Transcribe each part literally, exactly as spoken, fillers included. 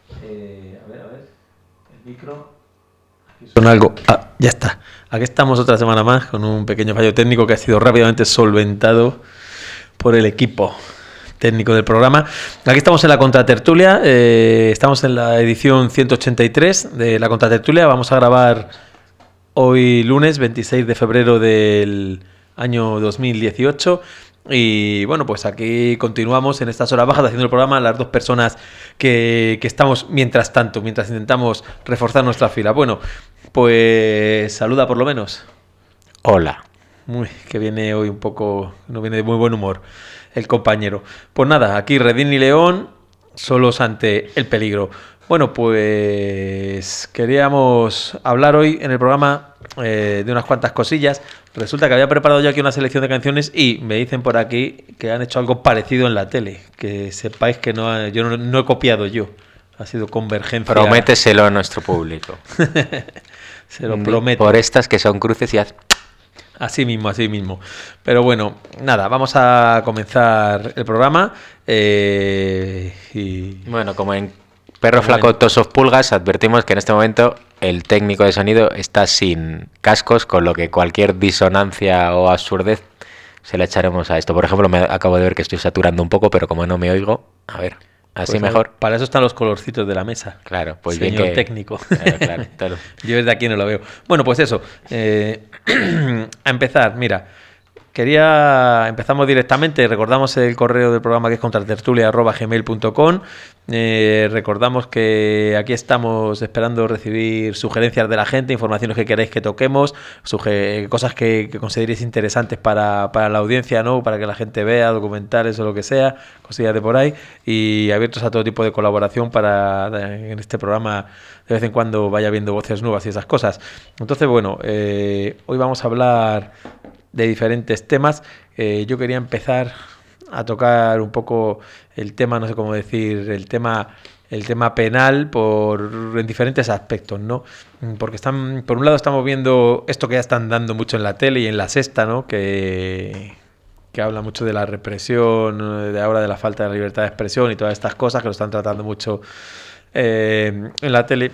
Eh, a ver, a ver. El micro. Son algo. Ah, ya está. Aquí estamos otra semana más con un pequeño fallo técnico que ha sido rápidamente solventado por el equipo técnico del programa. Aquí estamos en la Contratertulia. Eh, estamos en la edición ciento ochenta y tres de la Contratertulia. Vamos a grabar hoy lunes veintiséis de febrero del año dos mil dieciocho. Y bueno, pues aquí continuamos en estas horas bajas haciendo el programa, las dos personas que, que estamos mientras tanto, mientras intentamos reforzar nuestra fila. Bueno, pues saluda por lo menos. Hola. Uy, que viene hoy un poco, no viene de muy buen humor el compañero. Pues nada, aquí Redín y León, solos ante el peligro. Bueno, pues queríamos hablar hoy en el programa eh, de unas cuantas cosillas. Resulta que había preparado yo aquí una selección de canciones y me dicen por aquí que han hecho algo parecido en la tele. Que sepáis que no, yo no, no he copiado yo. Ha sido convergencia. Prométeselo a nuestro público. Se lo prometo. Por estas que son cruces y haz... Así mismo, así mismo. Pero bueno, nada, vamos a comenzar el programa. Eh, y... Bueno, como en Perro Flaco, bueno. Tosos Pulgas, advertimos que en este momento el técnico de sonido está sin cascos, con lo que cualquier disonancia o absurdez se la echaremos a esto. Por ejemplo, me acabo de ver que estoy saturando un poco, pero como no me oigo, a ver, así pues mejor. Para eso están los colorcitos de la mesa. Claro, pues señor bien que... técnico. Claro, claro, claro. Yo desde aquí no lo veo. Bueno, pues eso. Eh, a empezar, mira. Quería, empezamos directamente, recordamos el correo del programa que es contratertulia arroba gmail punto com. Eh, recordamos que aquí estamos esperando recibir sugerencias de la gente, informaciones que queréis que toquemos, suge- cosas que, que consideréis interesantes para, para la audiencia, ¿no? Para que la gente vea, documentales o lo que sea, cosillas de por ahí, y abiertos a todo tipo de colaboración para en este programa de vez en cuando vaya viendo voces nuevas y esas cosas. Entonces, bueno, eh, hoy vamos a hablar de diferentes temas. Eh, yo quería empezar a tocar un poco el tema, no sé cómo decir, el tema, el tema penal por en diferentes aspectos, ¿no? Porque están, por un lado estamos viendo esto que ya están dando mucho en la tele y en La Sexta, ¿no? Que, que habla mucho de la represión, de ahora de la falta de la libertad de expresión y todas estas cosas que lo están tratando mucho eh, en la tele.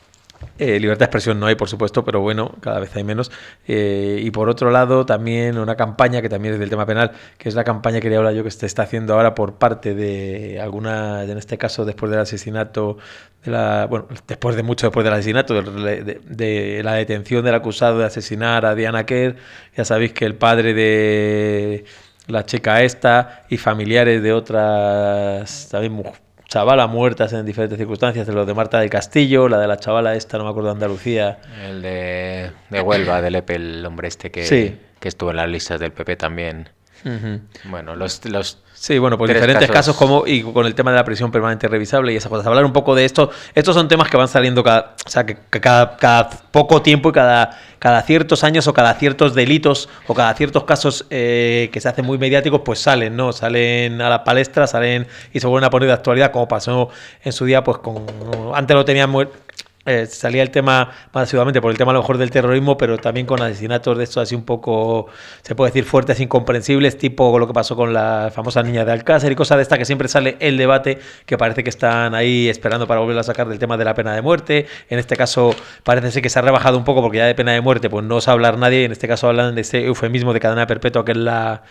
Eh, libertad de expresión no hay, por supuesto, pero bueno, cada vez hay menos. Eh, y por otro lado, también una campaña que también es del tema penal, que es la campaña que quería hablar yo que se está haciendo ahora por parte de alguna, en este caso después del asesinato, de la, bueno, después de mucho después del asesinato, de, de, de la detención del acusado de asesinar a Diana Quer. Ya sabéis que el padre de la chica esta y familiares de otras también mujeres, chavala muertas en diferentes circunstancias, de lo de Marta del Castillo, la de la chavala esta, no me acuerdo, de Andalucía. El de, de Huelva, del E P E, el hombre este que, sí. que estuvo en las listas del P P también. Uh-huh. Bueno, los... los Sí, bueno, pues diferentes casos. casos como y con el tema de la prisión permanente revisable y esas cosas. Hablar un poco de esto. Estos son temas que van saliendo cada, o sea, que, que cada, cada poco tiempo y cada, cada ciertos años o cada ciertos delitos o cada ciertos casos eh, que se hacen muy mediáticos, pues salen, ¿no? Salen a la palestra, salen y se vuelven a poner de actualidad, como pasó en su día, pues con... Antes lo tenían muy... Eh, salía el tema más asiduamente por el tema a lo mejor del terrorismo, pero también con asesinatos de estos así un poco, se puede decir, fuertes, incomprensibles, tipo lo que pasó con la famosa niña de Alcácer y cosas de esta que siempre sale el debate, que parece que están ahí esperando para volver a sacar del tema de la pena de muerte. En este caso parece ser que se ha rebajado un poco porque ya de pena de muerte pues no osa hablar nadie. En este caso hablan de ese eufemismo de cadena perpetua que es la...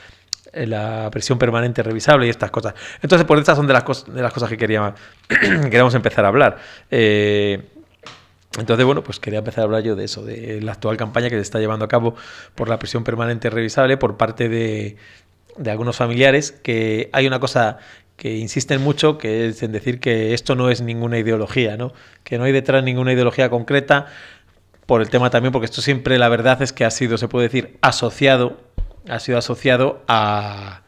la prisión permanente revisable y estas cosas. Entonces, pues estas son de las, cos- de las cosas que quería, queríamos empezar a hablar. Eh... Entonces, bueno, pues quería empezar a hablar yo de eso, de la actual campaña que se está llevando a cabo por la prisión permanente revisable por parte de, de algunos familiares, que hay una cosa que insisten mucho, que es en decir que esto no es ninguna ideología, ¿no? Que no hay detrás ninguna ideología concreta, por el tema también, porque esto siempre la verdad es que ha sido, se puede decir, asociado, ha sido asociado a...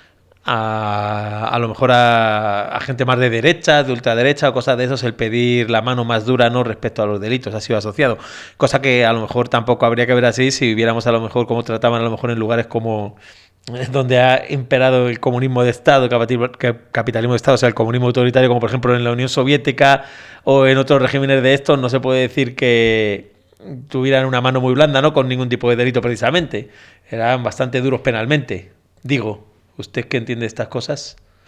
A, a lo mejor a, a gente más de derecha, de ultraderecha o cosas de esos, el pedir la mano más dura no respecto a los delitos ha sido asociado, cosa que a lo mejor tampoco habría que ver así si viéramos a lo mejor cómo trataban a lo mejor en lugares como donde ha imperado el comunismo de Estado, el capitalismo de Estado, o sea, el comunismo autoritario, como por ejemplo en la Unión Soviética o en otros regímenes de estos. No se puede decir que tuvieran una mano muy blanda, ¿no? Con ningún tipo de delito precisamente, eran bastante duros penalmente, digo. ¿Usted qué entiende de estas cosas?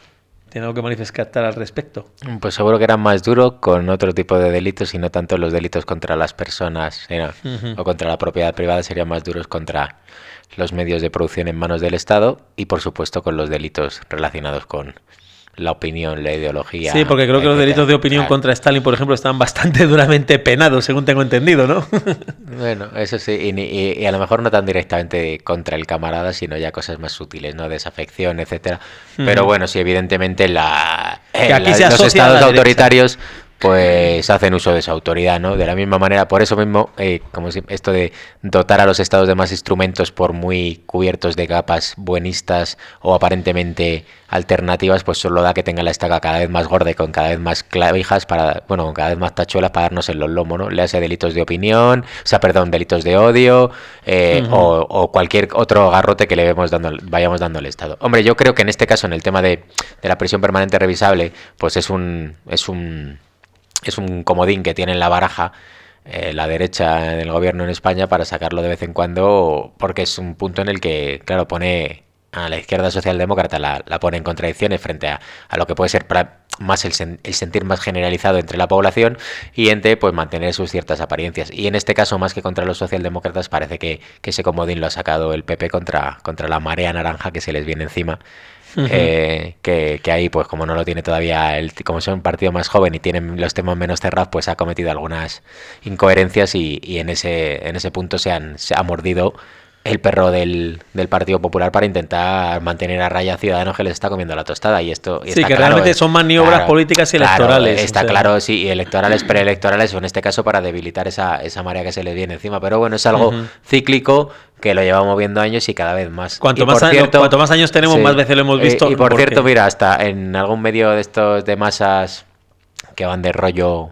¿Tiene algo que manifestar al respecto? Pues seguro que eran más duros con otro tipo de delitos y no tanto los delitos contra las personas, ¿eh? Uh-huh. O contra la propiedad privada, serían más duros contra los medios de producción en manos del Estado y, por supuesto, con los delitos relacionados con la opinión, la ideología. Sí, porque creo etcétera. que los delitos de opinión claro. contra Stalin, por ejemplo, están bastante duramente penados, según tengo entendido, ¿no? Bueno, eso sí, y, y, y a lo mejor no tan directamente contra el camarada, sino ya cosas más sutiles, ¿no? Desafección, etcétera. Uh-huh. Pero bueno, sí, evidentemente la, eh, aquí la se los estados autoritarios derecha. pues hacen uso de su autoridad, ¿no? De la misma manera, por eso mismo, eh, como si, esto de dotar a los estados de más instrumentos por muy cubiertos de capas buenistas o aparentemente alternativas, pues solo da que tenga la estaca cada vez más gorda y con cada vez más clavijas para, bueno, con cada vez más tachuelas para darnos en los lomos, ¿no? Le hace delitos de opinión, o sea, perdón, delitos de odio, eh, uh-huh. o, o cualquier otro garrote que le vemos dando, vayamos dando al Estado. Hombre, yo creo que en este caso, en el tema de, de la prisión permanente revisable, pues es un, es un es un comodín que tiene en la baraja eh, la derecha del gobierno en España para sacarlo de vez en cuando, porque es un punto en el que, claro, pone a la izquierda socialdemócrata, la, la pone en contradicciones frente a, a lo que puede ser para más el, sen, el sentir más generalizado entre la población y entre pues mantener sus ciertas apariencias. Y en este caso, más que contra los socialdemócratas, parece que, que ese comodín lo ha sacado el P P contra, contra la marea naranja que se les viene encima. Uh-huh. Eh, que, que ahí, pues como no lo tiene todavía, el, como son un partido más joven y tienen los temas menos cerrados, pues ha cometido algunas incoherencias y, y en ese en ese punto se, han, se ha mordido el perro del, del Partido Popular para intentar mantener a raya a Ciudadanos que les está comiendo la tostada. Y esto y sí, está que claro, realmente son maniobras claro, políticas y claro, electorales. Está o sea. claro, sí, y electorales, preelectorales, o en este caso para debilitar esa, esa marea que se les viene encima. Pero bueno, es algo uh-huh. cíclico que lo llevamos viendo años y cada vez más. Cuanto, y más, años, cierto, cuanto más años tenemos, sí, más veces lo hemos visto. Y, y por porque... cierto, mira, hasta en algún medio de estos de masas que van de rollo...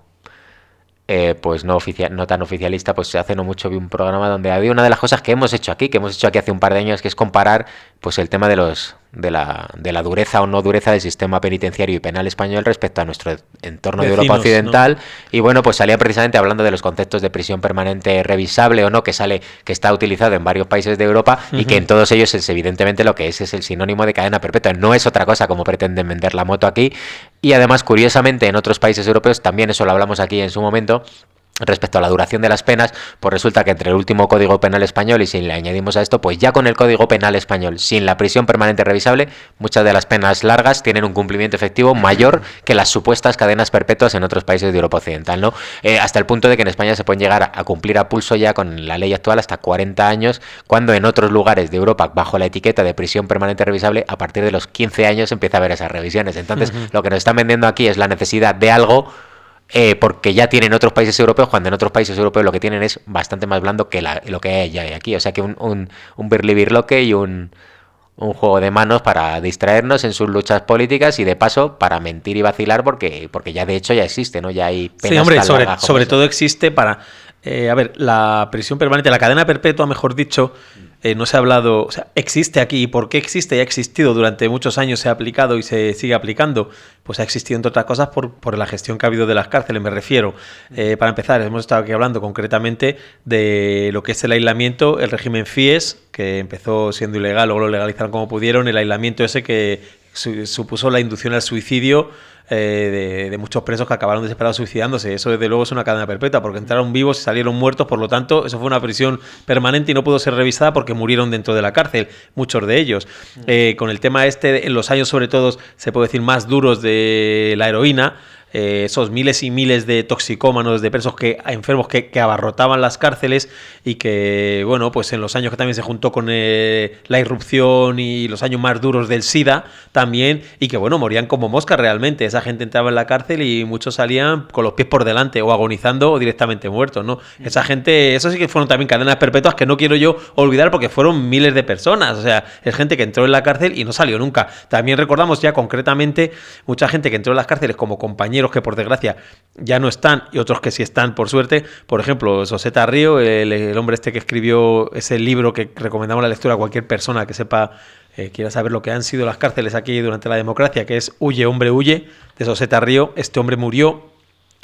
Eh, pues no oficial, no tan oficialista, pues hace no mucho vi un programa donde había una de las cosas que hemos hecho aquí, que hemos hecho aquí hace un par de años, que es comparar pues el tema de los de la, de la dureza o no dureza del sistema penitenciario y penal español respecto a nuestro entorno Vecinos, de Europa Occidental, ¿no? Y bueno, pues salía precisamente hablando de los conceptos de prisión permanente revisable o no, que sale, que está utilizado en varios países de Europa uh-huh. y que en todos ellos es evidentemente lo que es, es el sinónimo de cadena perpetua, no es otra cosa como pretenden vender la moto aquí, y además curiosamente en otros países europeos, también eso lo hablamos aquí en su momento, respecto a la duración de las penas, pues resulta que entre el último Código Penal español y si le añadimos a esto, pues ya con el Código Penal español, sin la prisión permanente revisable, muchas de las penas largas tienen un cumplimiento efectivo mayor que las supuestas cadenas perpetuas en otros países de Europa Occidental, ¿no? Eh, hasta el punto de que en España se pueden llegar a, a cumplir a pulso ya con la ley actual hasta cuarenta años, cuando en otros lugares de Europa, bajo la etiqueta de prisión permanente revisable, a partir de los quince años empieza a haber esas revisiones. Entonces, uh-huh. lo que nos están vendiendo aquí es la necesidad de algo Eh, porque ya tienen otros países europeos, cuando en otros países europeos lo que tienen es bastante más blando que la, lo que hay ya aquí. O sea que un, un, un birlibirloque y un, un juego de manos para distraernos en sus luchas políticas y de paso para mentir y vacilar porque, porque ya de hecho ya existe, ¿no? Ya hay penas. Sí, hombre, tan sobre, largas sobre eso. todo existe para... Eh, a ver, la prisión permanente, la cadena perpetua, mejor dicho, eh, no se ha hablado, o sea, existe aquí. ¿Y por qué existe? Y ha existido durante muchos años, se ha aplicado y se sigue aplicando. Pues ha existido, entre otras cosas, por, por la gestión que ha habido de las cárceles, me refiero. Eh, para empezar, hemos estado aquí hablando concretamente de lo que es el aislamiento, el régimen FIES, que empezó siendo ilegal, luego lo legalizaron como pudieron, el aislamiento ese que su, supuso la inducción al suicidio Eh, de, de muchos presos que acabaron desesperados suicidándose. Eso desde luego es una cadena perpetua porque entraron vivos y salieron muertos, por lo tanto eso fue una prisión permanente y no pudo ser revisada porque murieron dentro de la cárcel, muchos de ellos. Eh, con el tema este, en los años sobre todo, se puede decir más duros de la heroína, eh, esos miles y miles de toxicómanos, de presos que enfermos que, que abarrotaban las cárceles y que, bueno, pues en los años que también se juntó con eh, la irrupción y los años más duros del SIDA también, y que, bueno, morían como moscas realmente. Esa gente entraba en la cárcel y muchos salían con los pies por delante o agonizando o directamente muertos, ¿no? Mm. Esa gente, eso sí que fueron también cadenas perpetuas que no quiero yo olvidar porque fueron miles de personas. O sea, es gente que entró en la cárcel y no salió nunca. También recordamos ya concretamente mucha gente que entró en las cárceles como compañeros que por desgracia ya no están y otros que sí están por suerte. Por ejemplo, Soseta Río, el, el hombre este que escribió ese libro que recomendamos la lectura a cualquier persona que sepa, eh, quiera saber lo que han sido las cárceles aquí durante la democracia, que es Huye, hombre, huye, de Soseta Río. Este hombre murió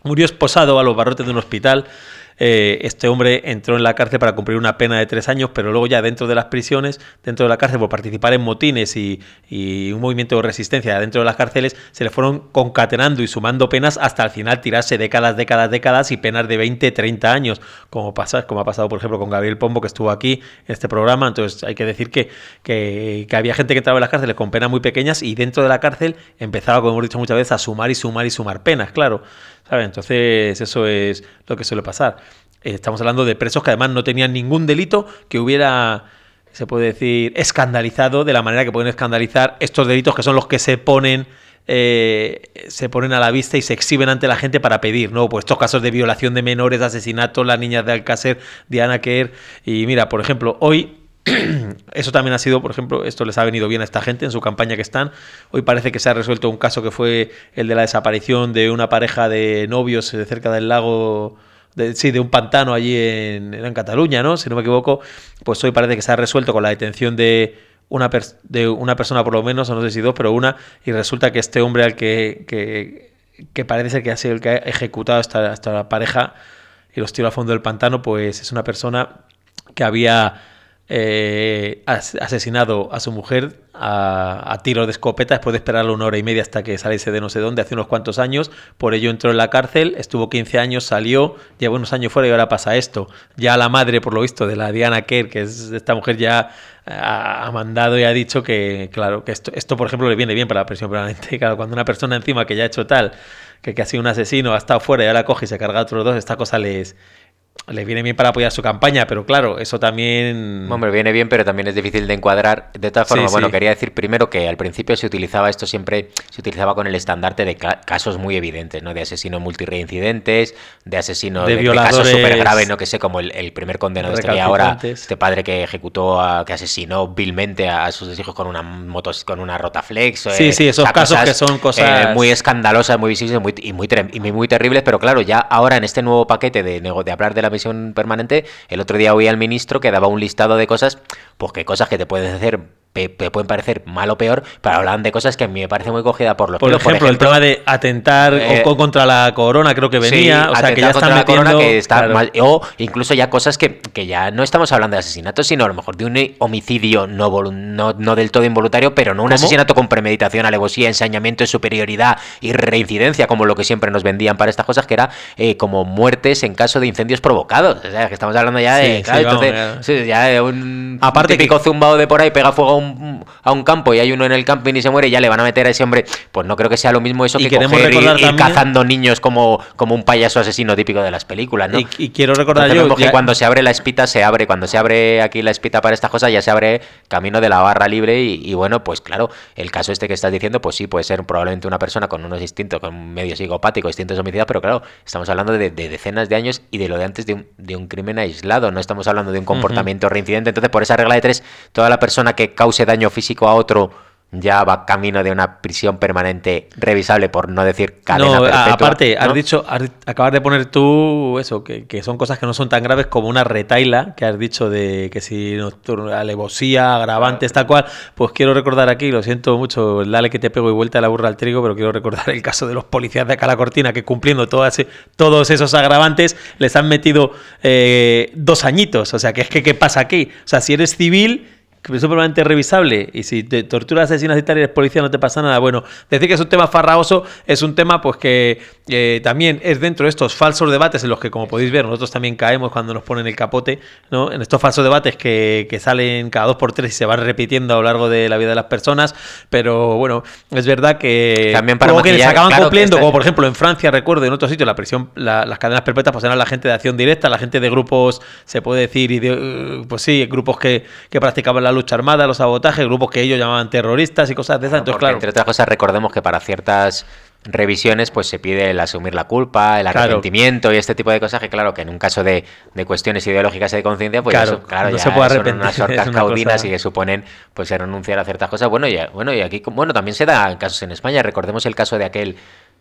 Murió esposado a los barrotes de un hospital. Eh, este hombre entró en la cárcel para cumplir una pena de tres años, pero luego ya dentro de las prisiones, dentro de la cárcel, por participar en motines y, y un movimiento de resistencia dentro de las cárceles, se le fueron concatenando y sumando penas hasta al final tirarse décadas, décadas, décadas y penas de veinte, treinta años, como, pasa, como ha pasado, por ejemplo, con Gabriel Pombo, que estuvo aquí en este programa. Entonces hay que decir que, que, que había gente que entraba en las cárceles con penas muy pequeñas y dentro de la cárcel empezaba, como hemos dicho muchas veces, a sumar y sumar y sumar penas, claro. ¿Sabes? Entonces eso es lo que suele pasar. Eh, estamos hablando de presos que además no tenían ningún delito que hubiera, se puede decir, escandalizado de la manera que pueden escandalizar estos delitos, que son los que se ponen eh, se ponen a la vista y se exhiben ante la gente para pedir, ¿no? Pues estos casos de violación de menores, de asesinatos, las niñas de Alcácer, Diana Kerr. Y mira, por ejemplo, hoy eso también ha sido, por ejemplo, esto les ha venido bien a esta gente en su campaña que están. Hoy parece que se ha resuelto un caso que fue el de la desaparición de una pareja de novios cerca del lago, de, sí, de un pantano allí en, en Cataluña, ¿no? Si no me equivoco, pues hoy parece que se ha resuelto con la detención de una, per, de una persona por lo menos, o no sé si dos, pero una, y resulta que este hombre al que, que, que parece ser que ha sido el que ha ejecutado a esta, esta la pareja y los tiró al fondo del pantano, pues es una persona que había Eh, asesinado a su mujer a, a tiro de escopeta después de esperarlo una hora y media hasta que saliese de no sé dónde hace unos cuantos años. Por ello entró en la cárcel, estuvo quince años, salió, llevó unos años fuera y ahora pasa esto. Ya la madre, por lo visto, de la Diana Kerr, que es esta mujer, ya ha, ha mandado y ha dicho que, claro, que esto, esto por ejemplo le viene bien para la prisión permanente. Claro, cuando una persona encima que ya ha hecho tal, que, que ha sido un asesino, ha estado fuera y ahora coge y se carga a otros dos, esta cosa les... le viene bien para apoyar su campaña, pero claro, eso también... Hombre, viene bien, pero también es difícil de encuadrar. De todas formas, sí, bueno, sí. Quería decir primero que al principio se utilizaba esto siempre, se utilizaba con el estandarte de casos muy evidentes, ¿no? De asesinos multireincidentes, de asesinos de, de, violadores, de casos súper graves, ¿no? Que sé, como el, el primer condenado este que ahora, este padre que ejecutó, a, que asesinó vilmente a, a sus hijos con una motos, con una Rotaflex. Sí, eh, sí, esos casos que son cosas... Eh, muy escandalosas, muy visibles muy, y, muy, y muy, muy terribles, pero claro, ya ahora en este nuevo paquete de, de hablar de la misión permanente, el otro día oí al ministro que daba un listado de cosas, pues que cosas que te pueden hacer, te pueden parecer mal o peor, pero hablan de cosas que a mí me parece muy cogida por los por pelos. Ejemplo, por ejemplo, el tema de atentar eh, o contra la corona, creo que venía, sí, o sea, que ya están la metiendo... corona, que está claro. mal, o incluso ya cosas que, que ya no estamos hablando de asesinatos, sino a lo mejor de un homicidio no, no, no del todo involuntario, pero no un ¿Cómo? asesinato con premeditación, alevosía, ensañamiento, superioridad y reincidencia, como lo que siempre nos vendían para estas cosas, que era eh, como muertes en caso de incendios provocados. O sea, que estamos hablando ya de... Sí, claro, sí, entonces, vamos, sí, ya de un, Aparte un típico que... zumbado de por ahí, pega fuego a un, a un campo y hay uno en el camping y se muere y ya le van a meter a ese hombre. Pues no creo que sea lo mismo eso y que coger y, ir cazando niños como, como un payaso asesino típico de las películas, ¿no? Y, y quiero recordar Entonces, yo que ya... cuando se abre la espita se abre, cuando se abre aquí la espita para estas cosas ya se abre camino de la barra libre y, y bueno, pues claro, el caso este que estás diciendo, pues sí, puede ser probablemente una persona con unos instintos, con medio psicopático, instintos homicidas, pero claro, estamos hablando de, de decenas de años y de lo de antes de un, de un crimen aislado, no estamos hablando de un comportamiento uh-huh. reincidente. Entonces, por esa regla de tres, toda la persona que cause daño físico a otro ya va camino de una prisión permanente revisable, por no decir cadena no, perpetua. Aparte, ¿no? has dicho, has, acabas de poner tú eso, que, que son cosas que no son tan graves como una retaila, que has dicho de que si nocturna, alevosía, agravantes, tal cual. Pues quiero recordar aquí, lo siento mucho, dale que te pego y vuelta a la burra al trigo, pero quiero recordar el caso de los policías de Cala Cortina que cumpliendo todas, todos esos agravantes les han metido eh, dos añitos. O sea, que es que ¿qué pasa aquí? O sea, si eres civil... prisión permanente revisable y si te torturas, asesinas y tal y eres policía no te pasa nada. Bueno, decir que es un tema farragoso es un tema pues que eh, también es dentro de estos falsos debates en los que, como podéis ver, nosotros también caemos cuando nos ponen el capote, ¿no? En estos falsos debates que, que salen cada dos por tres y se van repitiendo a lo largo de la vida de las personas, pero bueno, es verdad que también para luego que les acaban claro, cumpliendo, este... como por ejemplo en Francia, recuerdo, en otros sitios la prisión, la, las cadenas perpetuas pues eran la gente de acción directa, la gente de grupos, se puede decir, y de, pues sí, grupos que, que practicaban la lucha armada, los sabotajes, grupos que ellos llamaban terroristas y cosas de esas. Entonces, Porque, claro, entre otras cosas, recordemos que para ciertas revisiones pues se pide el asumir la culpa, el arrepentimiento, claro, y este tipo de cosas que claro, que en un caso de, de cuestiones ideológicas y de conciencia, pues claro, eso, claro, no ya se puede son arrepentir, unas orcas una caudinas cosa... y que suponen pues renunciar a ciertas cosas. Bueno, y, bueno, y aquí bueno también se da casos en España, recordemos el caso de aquel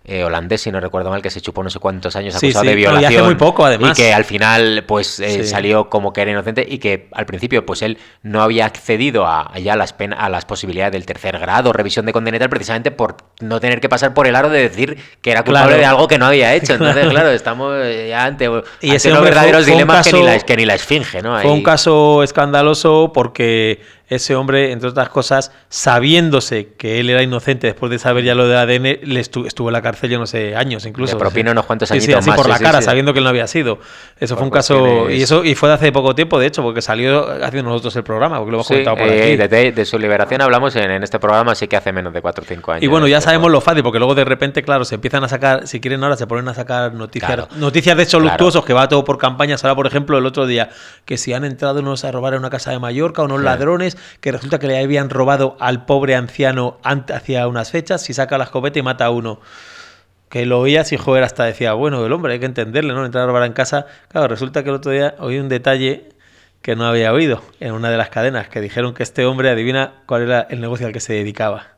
eh, holandés, si no recuerdo mal, que se chupó no sé cuantos años Sí, acusado sí. de No, y hace violación. muy poco, además. Y que al final pues eh, Sí. salió como que era inocente y que al principio pues él no había accedido a, a ya las pena, a las posibilidades del tercer grado, revisión de condena y tal, precisamente por no tener que pasar por el aro de decir que era culpable Claro. de algo que no había hecho. Entonces, claro, estamos eh, ya ante, Y ante ese unos hombre fue- verdaderos fue un dilemas que, ni caso- la, que ni la esfinge, ¿no? Fue Ahí- un caso escandaloso porque ese hombre, entre otras cosas, sabiéndose que él era inocente después de saber ya lo del A D N, le estu- estuvo en la cárcel, yo no sé, años incluso. Le propina unos cuantos Sí, sí, añitos así más, por sí, la sí, cara, sí. sabiendo que él no había sido. Eso Por fue un caso. cuestiones- Y eso y fue de hace poco tiempo, de hecho, porque salió haciendo nosotros el programa, porque lo hemos Sí, comentado por eh, aquí. de, de su liberación hablamos en, en este programa, sí que hace menos de cuatro o cinco años. Y bueno, ya Este, sabemos bueno. lo fácil, porque luego de repente, claro, se empiezan a sacar, si quieren ahora, se ponen a sacar noticias, Claro. noticias de hechos Claro. luctuosos, que va todo por campañas. Ahora, por ejemplo, el otro día, que si han entrado unos a robar en una casa de Mallorca, unos Sí. ladrones, que resulta que le habían robado al pobre anciano ant- hacia unas fechas, si saca la escopeta y mata a uno. Que lo oías y joder, hasta decía, bueno, el hombre hay que entenderle, ¿no? Entrar a robar en casa. Claro, resulta que el otro día oí un detalle que no había oído en una de las cadenas, que dijeron que este hombre, adivina cuál era el negocio al que se dedicaba.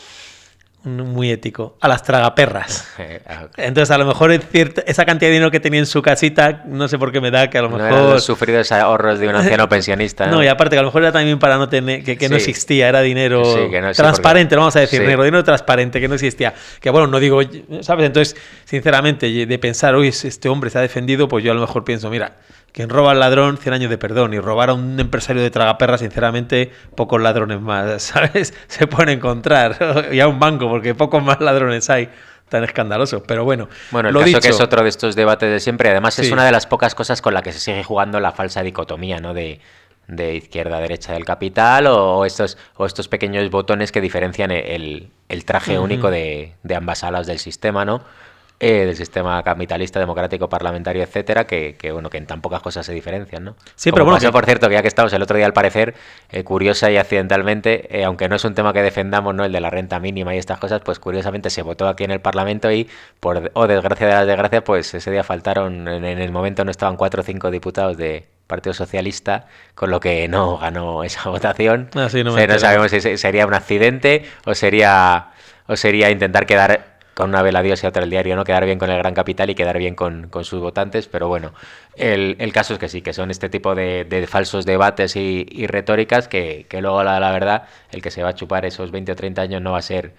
Un- Muy ético. A las tragaperras. Eh, ah, Entonces, a lo mejor es cierto, esa cantidad de dinero que tenía en su casita, no sé por qué me da que a lo no eran mejor... los sufridos ahorros de un anciano pensionista. No, y aparte que a lo mejor era también para no tener, que, que no Sí. existía, era dinero Sí, que no- sí, transparente, porque- vamos a decir, sí. negro, dinero transparente, que no existía. Que bueno, no digo, ¿sabes? Entonces, sinceramente, de pensar, uy, este hombre se ha defendido, pues yo a lo mejor pienso, mira, quien roba al ladrón, cien años de perdón, y robar a un empresario de tragaperras, sinceramente, pocos ladrones más, ¿sabes? Se pueden encontrar, y a un banco, porque pocos más ladrones hay tan escandalosos. Pero bueno, Bueno, el lo caso dicho, que es otro de estos debates de siempre, además es Sí. una de las pocas cosas con la que se sigue jugando la falsa dicotomía, ¿no? De, de izquierda a derecha del capital o, o estos, o estos pequeños botones que diferencian el, el traje Ujú. único de, de ambas alas del sistema, ¿no? Eh, del sistema capitalista, democrático, parlamentario, etcétera, que, que, bueno, que en tan pocas cosas se diferencian, ¿no? Sí, Como pero bueno, pasó, que- por cierto, que ya que estamos el otro día al parecer, eh, curiosa y accidentalmente, eh, aunque no es un tema que defendamos, ¿no? El de la renta mínima y estas cosas, pues curiosamente se votó aquí en el Parlamento y, por oh, desgracia de las desgracias, pues ese día faltaron, en, en el momento no estaban cuatro o cinco diputados de Partido Socialista, con lo que no ganó esa votación. Ah, sí, no O me sea, no entero. sabemos si se- sería un accidente o sería, o sería intentar quedar con una vela Dios y otra el diario, ¿no? Quedar bien con el gran capital y quedar bien con, con sus votantes, pero bueno, el, el caso es que sí, que son este tipo de, de falsos debates y, y retóricas que, que luego, la, la verdad, el que se va a chupar esos veinte o treinta años no va a ser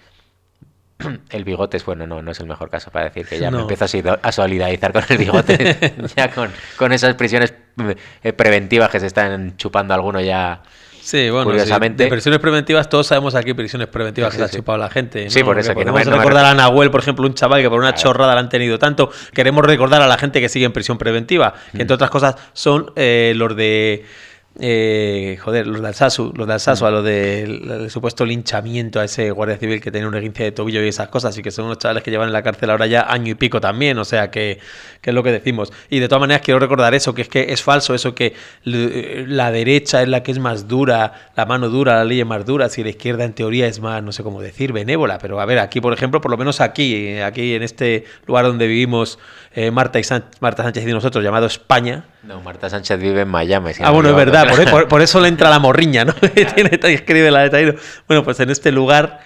el Bigotes. Bueno, no, no es el mejor caso para decir que ya No. me empiezo a, sido- a solidarizar con el Bigotes, ya con, con esas prisiones eh, preventivas que se están chupando algunos ya. Sí, bueno, Curiosamente- sí, de prisiones preventivas, todos sabemos aquí prisiones preventivas Sí, que se sí. ha chupado la gente. ¿no? Sí, por eso, Que que no me- podemos no me recordar re- a Nahuel, por ejemplo, un chaval que por una Claro. chorrada le han tenido tanto. Queremos recordar a la gente que sigue en prisión preventiva, que entre otras cosas son eh, los de. Eh, joder, los de Alsasu, los de Alsasu, a lo del del supuesto linchamiento a ese guardia civil que tenía un esguince de tobillo y esas cosas, y que son unos chavales que llevan en la cárcel ahora ya año y pico también, o sea que, que es lo que decimos. Y de todas maneras quiero recordar eso, que es que es falso eso que l- la derecha es la que es más dura, la mano dura, la ley es más dura, si la izquierda en teoría es más, no sé cómo decir, benévola, pero a ver, aquí por ejemplo, por lo menos aquí, aquí en este lugar donde vivimos eh, Marta, y San- Marta Sánchez y nosotros, llamado España. No, Marta Sánchez vive en Miami. si Ah, no me bueno, es equivoco. verdad, por, por- por eso le entra la morriña, ¿no? Tiene, escribe la de Tairo. Bueno, pues en este lugar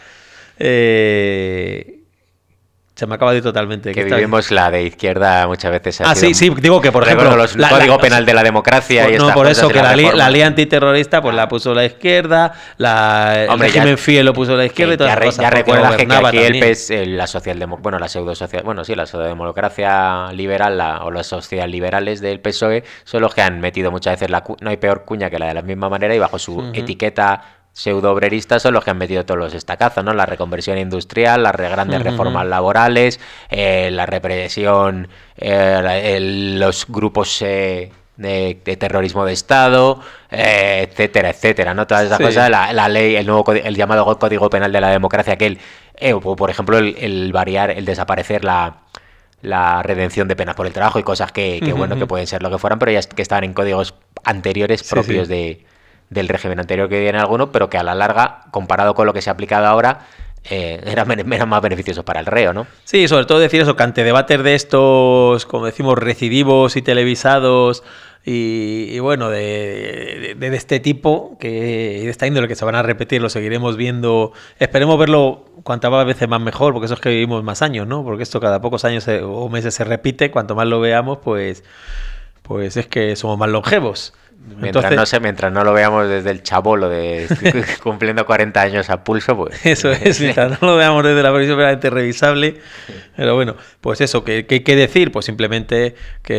eh, se me acaba de ir totalmente. Que ¿qué está- vivimos la de izquierda muchas veces. ha Ah, sido- sí, sí, digo que por ejemplo... Recuerdo los- el la- Código la- Penal de la Democracia por- y no, estas por cosas eso y que las la ley, reformas. la ley antiterrorista pues la puso la izquierda, la, Hombre, el régimen ya- fiel lo puso la izquierda y Que todas ya, esas re- cosas. ya porque recuerda que gobernaba aquí el también. P S, eh, la socialdemocracia, bueno, la pseudo social, bueno, sí, la socialdemocracia liberal la- o los socialliberales del P S O E son los que han metido muchas veces la cu- no hay peor cuña que la de la misma manera y bajo su Ujú. etiqueta pseudo obrerista son los que han metido todos los estacazos, ¿no? La reconversión industrial, las re- grandes Ujú. reformas laborales, eh, la represión, eh, la- el- los grupos eh, de, de terrorismo de Estado, eh, etcétera, etcétera, ¿no? Todas esas Sí. cosas, la, la ley, el nuevo codi- el llamado Código Penal de la Democracia, que el, eh, o por ejemplo, el, el variar, el desaparecer la la redención de penas por el trabajo y cosas que, que Ujú, bueno, que ujú. pueden ser lo que fueran, pero ya es- que estaban en códigos anteriores Sí, propios sí. de del régimen anterior que viene alguno, pero que a la larga, comparado con lo que se ha aplicado ahora, eh, eran, eran más beneficiosos para el reo, ¿no? Sí, sobre todo decir eso, que ante debates de estos, como decimos, recidivos y televisados y, y bueno, de, de, de este tipo, que de esta índole que se van a repetir, lo seguiremos viendo, esperemos verlo cuantas veces más mejor, porque eso es que vivimos más años, ¿no? Porque esto cada pocos años se, o meses se repite, cuanto más lo veamos, pues, pues es que somos más longevos. Mientras, Entonces, no sé, mientras no lo veamos desde el chabolo de cumpliendo cuarenta años a pulso, pues... Eso es, mientras no lo veamos desde la prisión permanente revisable. Pero bueno, pues eso, ¿qué hay que decir? Pues simplemente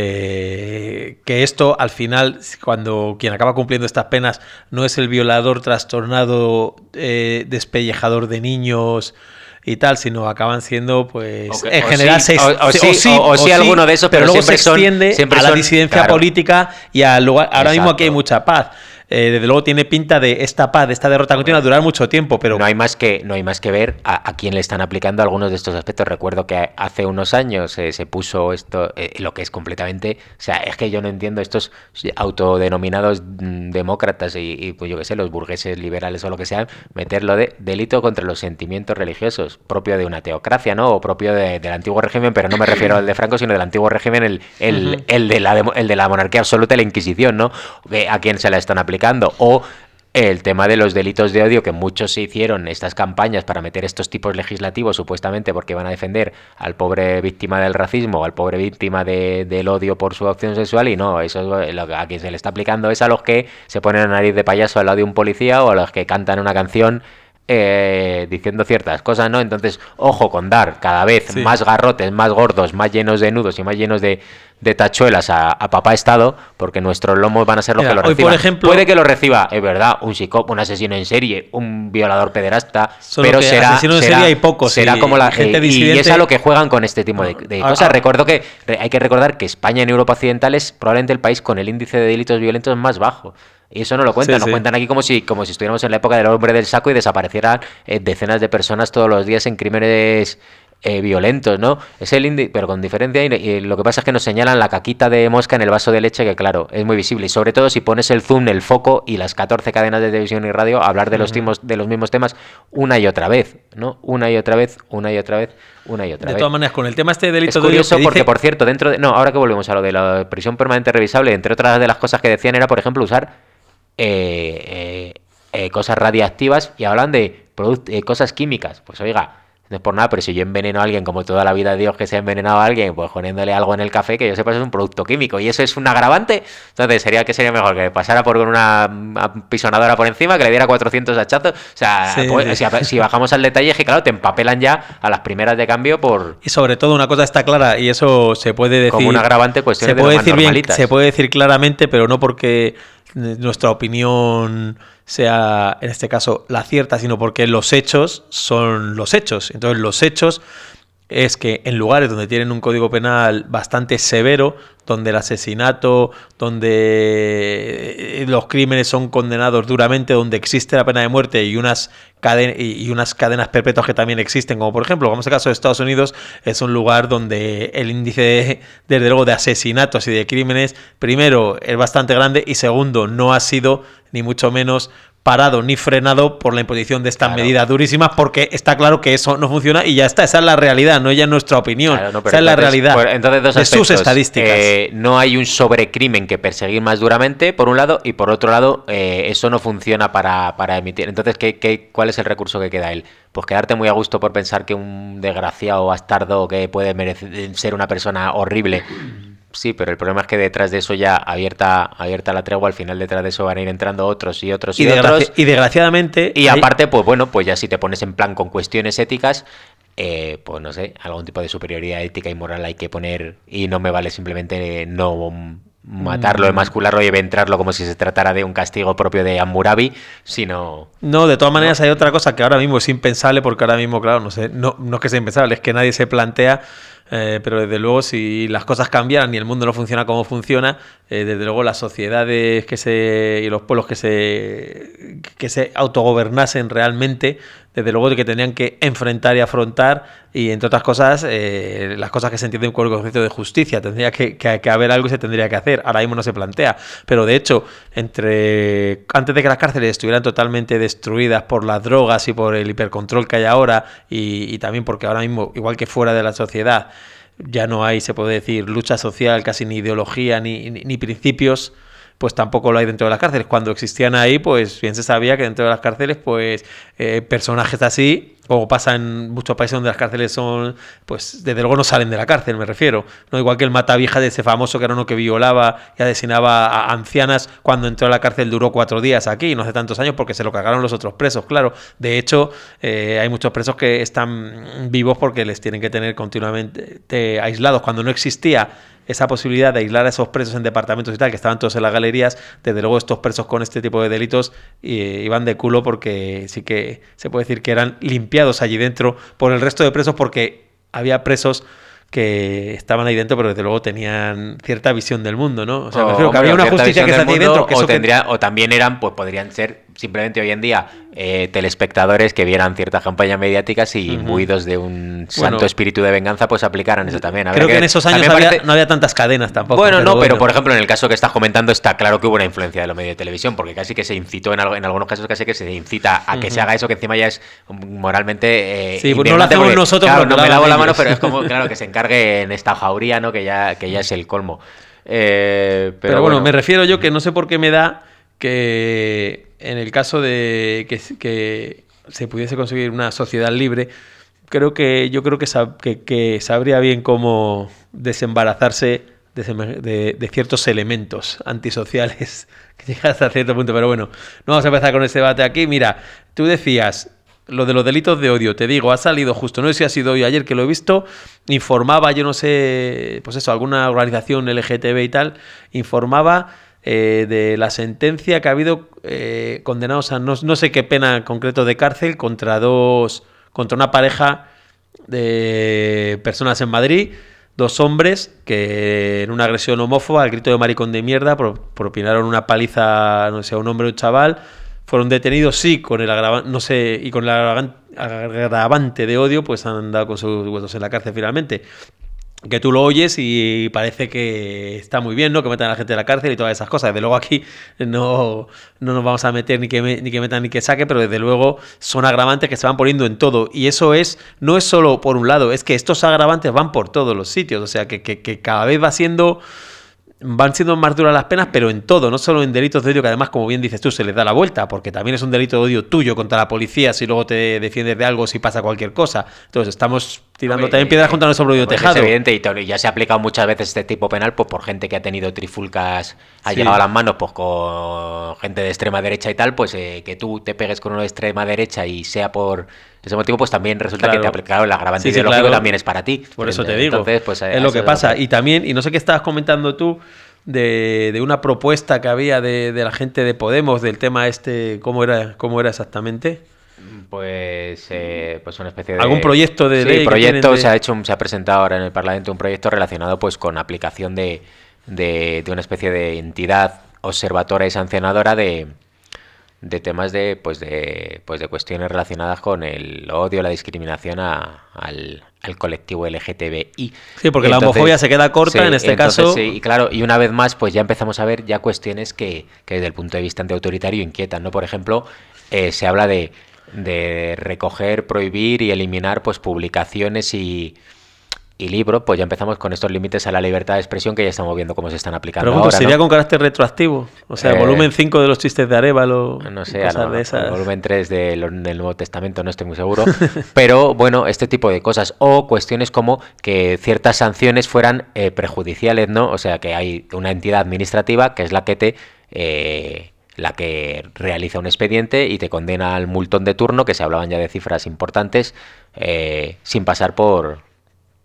que, que esto al final, cuando quien acaba cumpliendo estas penas no es el violador trastornado, eh, despellejador de niños y tal, sino acaban siendo, pues, okay, en general, sí, se, o, o, se, sí, o, sí, o, o sí alguno de esos, pero, pero luego siempre se extiende son, siempre a la son, disidencia claro. política y a lugar, ahora Exacto. mismo aquí hay mucha paz. Eh, desde luego tiene pinta de esta paz, de esta derrota continua, durar mucho tiempo, pero... No hay más que, no hay más que ver a, a quién le están aplicando algunos de estos aspectos. Recuerdo que hace unos años eh, se puso esto, eh, lo que es completamente... O sea, es que yo no entiendo estos autodenominados mm, demócratas y, y, pues yo qué sé, los burgueses liberales o lo que sea, meterlo de delito contra los sentimientos religiosos, propio de una teocracia, ¿no? O propio de, del antiguo régimen, pero no me refiero al de Franco, sino del antiguo régimen, el, el, uh-huh. el, de, la, el de la monarquía absoluta y la Inquisición, ¿no? ¿A quién se la están aplicando? O el tema de los delitos de odio, que muchos se hicieron estas campañas para meter estos tipos legislativos supuestamente porque van a defender al pobre víctima del racismo o al pobre víctima de, del odio por su opción sexual, y no, eso es lo que a quien se le está aplicando es a los que se ponen a nariz de payaso al lado de un policía o a los que cantan una canción Eh, diciendo ciertas cosas, ¿no? Entonces, ojo con dar cada vez sí. más garrotes, más gordos, más llenos de nudos y más llenos de, de tachuelas a, a papá Estado, porque nuestros lomos van a ser los Mira, que lo reciban. Por ejemplo, puede que lo reciba, es verdad, un psicópata, un asesino en serie, un violador pederasta, pero será, asesino en será, serie hay pocos, será y, como la gente eh, disidente. Y es a lo que juegan con este tipo de, de cosas. Ah, ah. Recuerdo que hay que recordar que España en Europa Occidental es probablemente el país con el índice de delitos violentos más bajo. Y eso no lo cuentan, sí, nos sí. cuentan aquí como si como si estuviéramos en la época del hombre del saco y desaparecieran eh, decenas de personas todos los días en crímenes eh, violentos, ¿no? Es el índice, pero con diferencia, y, y lo que pasa es que nos señalan la caquita de mosca en el vaso de leche, que claro, es muy visible, y sobre todo si pones el zoom, el foco y las catorce cadenas de televisión y radio a hablar de los, uh-huh. timos, de los mismos temas una y otra vez, ¿no? Una y otra vez, una y otra vez, una y otra de vez. De todas maneras, con el tema este de delito es curioso de porque, dice... por cierto, dentro de... No, ahora que volvemos a lo de la prisión permanente revisable, entre otras de las cosas que decían era, por ejemplo, usar Eh, eh, eh, cosas radiactivas y hablan de product- eh, cosas químicas. Pues oiga, no es por nada, pero si yo enveneno a alguien como toda la vida de Dios que se ha envenenado a alguien, pues poniéndole algo en el café, que yo sepa, es un producto químico y eso es un agravante. Entonces sería que sería mejor que pasara por una pisonadora por encima, que le diera cuatrocientos hachazos. O sea, sí, pues, sí. Si, si bajamos al detalle, es que claro, te empapelan ya a las primeras de cambio por... Y sobre todo una cosa está clara, y eso se puede decir... Como un agravante, pues se puede decir bien, se puede decir claramente, pero no porque nuestra opinión sea, en este caso, la cierta, sino porque los hechos son los hechos. Entonces, los hechos es que en lugares donde tienen un código penal bastante severo, donde el asesinato, donde los crímenes son condenados duramente, donde existe la pena de muerte y unas cadenas y unas cadenas perpetuas que también existen, como por ejemplo, como es el caso de Estados Unidos, es un lugar donde el índice de, desde luego de asesinatos y de crímenes, primero, es bastante grande y segundo, no ha sido ni mucho menos parado ni frenado por la imposición de estas claro. medidas durísimas, porque está claro que eso no funciona y ya está, esa es la realidad, no ya es nuestra opinión, claro, no, esa es la realidad pues, entonces, dos de aspectos. sus estadísticas. Eh, no hay un sobrecrimen que perseguir más duramente, por un lado, y por otro lado, eh, eso no funciona para, para emitir. Entonces, ¿qué, qué, ¿cuál es el recurso que queda él? Pues quedarte muy a gusto por pensar que un desgraciado bastardo que puede merecer ser una persona horrible... Sí, pero el problema es que detrás de eso ya abierta abierta la tregua, al final detrás de eso van a ir entrando otros y otros y, y otros. Y desgraciadamente... Y hay... aparte, pues bueno, pues ya si te pones en plan con cuestiones éticas, eh, pues no sé, algún tipo de superioridad ética y moral hay que poner, y no me vale simplemente no matarlo, emascularlo y eventrarlo como si se tratara de un castigo propio de Hammurabi, sino... No, de todas maneras no. Hay otra cosa que ahora mismo es impensable, porque ahora mismo, claro, no sé, no, no es que sea impensable, es que nadie se plantea... Eh, pero desde luego si las cosas cambiaran y el mundo no funciona como funciona, eh, desde luego las sociedades que se y los pueblos que se que se autogobernasen realmente, desde luego de que tenían que enfrentar y afrontar, y entre otras cosas, eh, las cosas que se entienden por el concepto de justicia. Tendría que, que, que haber algo y se tendría que hacer. Ahora mismo no se plantea. Pero de hecho, entre antes de que las cárceles estuvieran totalmente destruidas por las drogas y por el hipercontrol que hay ahora, y, y también porque ahora mismo, igual que fuera de la sociedad, ya no hay, se puede decir, lucha social, casi ni ideología, ni, ni, ni principios, pues tampoco lo hay dentro de las cárceles. Cuando existían ahí, pues bien se sabía que dentro de las cárceles, pues eh, personajes así, como pasa en muchos países donde las cárceles son, pues desde luego no salen de la cárcel, me refiero. No igual que el Matavieja de ese famoso que era uno que violaba y asesinaba a ancianas, cuando entró a la cárcel duró cuatro días aquí, no hace tantos años, porque se lo cagaron los otros presos, claro. De hecho, eh, hay muchos presos que están vivos porque les tienen que tener continuamente aislados. Cuando no existía esa posibilidad de aislar a esos presos en departamentos y tal, que estaban todos en las galerías, desde luego estos presos con este tipo de delitos eh, iban de culo, porque sí que se puede decir que eran limpiados allí dentro por el resto de presos, porque había presos que estaban ahí dentro, pero desde luego tenían cierta visión del mundo, ¿no? O sea, o, me refiero que hombre, había una justicia que está ahí dentro. Que o, eso tendría, que... o también eran, pues podrían ser simplemente hoy en día eh, telespectadores que vieran ciertas campañas mediáticas y uh-huh. imbuidos de un santo bueno, espíritu de venganza, pues aplicaran eso también. Creo que, que en esos años había, parece... no había tantas cadenas tampoco. Bueno, pero no, bueno. pero por ejemplo en el caso que estás comentando está claro que hubo una influencia de los medios de televisión, porque casi que se incitó, en, algo, en algunos casos casi que se incita a que uh-huh. se haga eso, que encima ya es moralmente... Eh, sí, pues no lo hacemos porque, nosotros. Claro, no me lavo la mano, pero es como, claro, que se encargue en esta jauría, ¿no? Que ya, que ya es el colmo. Eh, pero, pero bueno, bueno, me refiero yo que no sé por qué me da que en el caso de que, que se pudiese conseguir una sociedad libre, creo que yo creo que, sab, que, que sabría bien cómo desembarazarse de, de, de ciertos elementos antisociales que llegan hasta cierto punto. Pero bueno, no vamos a empezar con este debate aquí. Mira, tú decías lo de los delitos de odio, te digo, ha salido justo, no sé si ha sido hoy o ayer que lo he visto, informaba, yo no sé, pues eso, alguna organización L G T B y tal, informaba eh, de la sentencia que ha habido eh, condenados a no, no sé qué pena en concreto de cárcel contra dos, contra una pareja de personas en Madrid, dos hombres que en una agresión homófoba, al grito de maricón de mierda, propinaron una paliza, no sé, a un hombre o un chaval. Fueron detenidos, sí, con el agravante, no sé, y con el agravante de odio, pues han dado con sus huesos en la cárcel finalmente. Que tú lo oyes y parece que está muy bien, ¿no? Que metan a la gente en la cárcel y todas esas cosas. Desde luego aquí no, no nos vamos a meter ni que, me, ni que metan ni que saque, pero desde luego son agravantes que se van poniendo en todo. Y eso es, no es solo por un lado, es que estos agravantes van por todos los sitios. O sea, que, que, que cada vez va siendo... van siendo más duras las penas, pero en todo, no solo en delitos de odio, que además, como bien dices tú, se les da la vuelta, porque también es un delito de odio tuyo contra la policía si luego te defiendes de algo, si pasa cualquier cosa. Entonces estamos tirando también piedras contra nuestro propio pues tejado. Es evidente, y ya se ha aplicado muchas veces este tipo penal pues por gente que ha tenido trifulcas, ha sí. llegado a las manos pues con gente de extrema derecha y tal, pues eh, que tú te pegues con uno de extrema derecha y sea por ese motivo, pues también resulta claro. que te ha aplicado el agravante sí, sí, ideológico claro. también es para ti. Por eso te digo, Entonces, pues, es lo que pasa. Lo que... Y también, y no sé qué estabas comentando tú, de, de una propuesta que había de, de la gente de Podemos, del tema este, ¿cómo era, cómo era exactamente? Pues, eh, pues una especie de... ¿Algún proyecto de sí, ley? proyecto, de... se ha hecho, se ha presentado ahora en el Parlamento un proyecto relacionado pues con aplicación de, de, de una especie de entidad observadora y sancionadora de... de temas de pues de pues de cuestiones relacionadas con el odio, la discriminación a, al, al colectivo L G T B I. Sí, porque entonces, la homofobia se queda corta sí, en este entonces, caso. Sí, y claro, y una vez más, pues ya empezamos a ver ya cuestiones que, que desde el punto de vista antiautoritario inquietan, ¿no? Por ejemplo, eh, se habla de, de recoger, prohibir y eliminar pues publicaciones y Y libro, pues ya empezamos con estos límites a la libertad de expresión que ya estamos viendo cómo se están aplicando Pregunto, ahora, ¿sería ¿no? con carácter retroactivo? O sea, eh, volumen cinco de los chistes de Arévalo. No sé, no, de esas. Volumen tres de lo, del Nuevo Testamento, no estoy muy seguro. Pero bueno, este tipo de cosas. O cuestiones como que ciertas sanciones fueran eh, prejudiciales, ¿no? O sea, que hay una entidad administrativa que es la que te... Eh, la que realiza un expediente y te condena al multón de turno, que se hablaban ya de cifras importantes, eh, sin pasar por...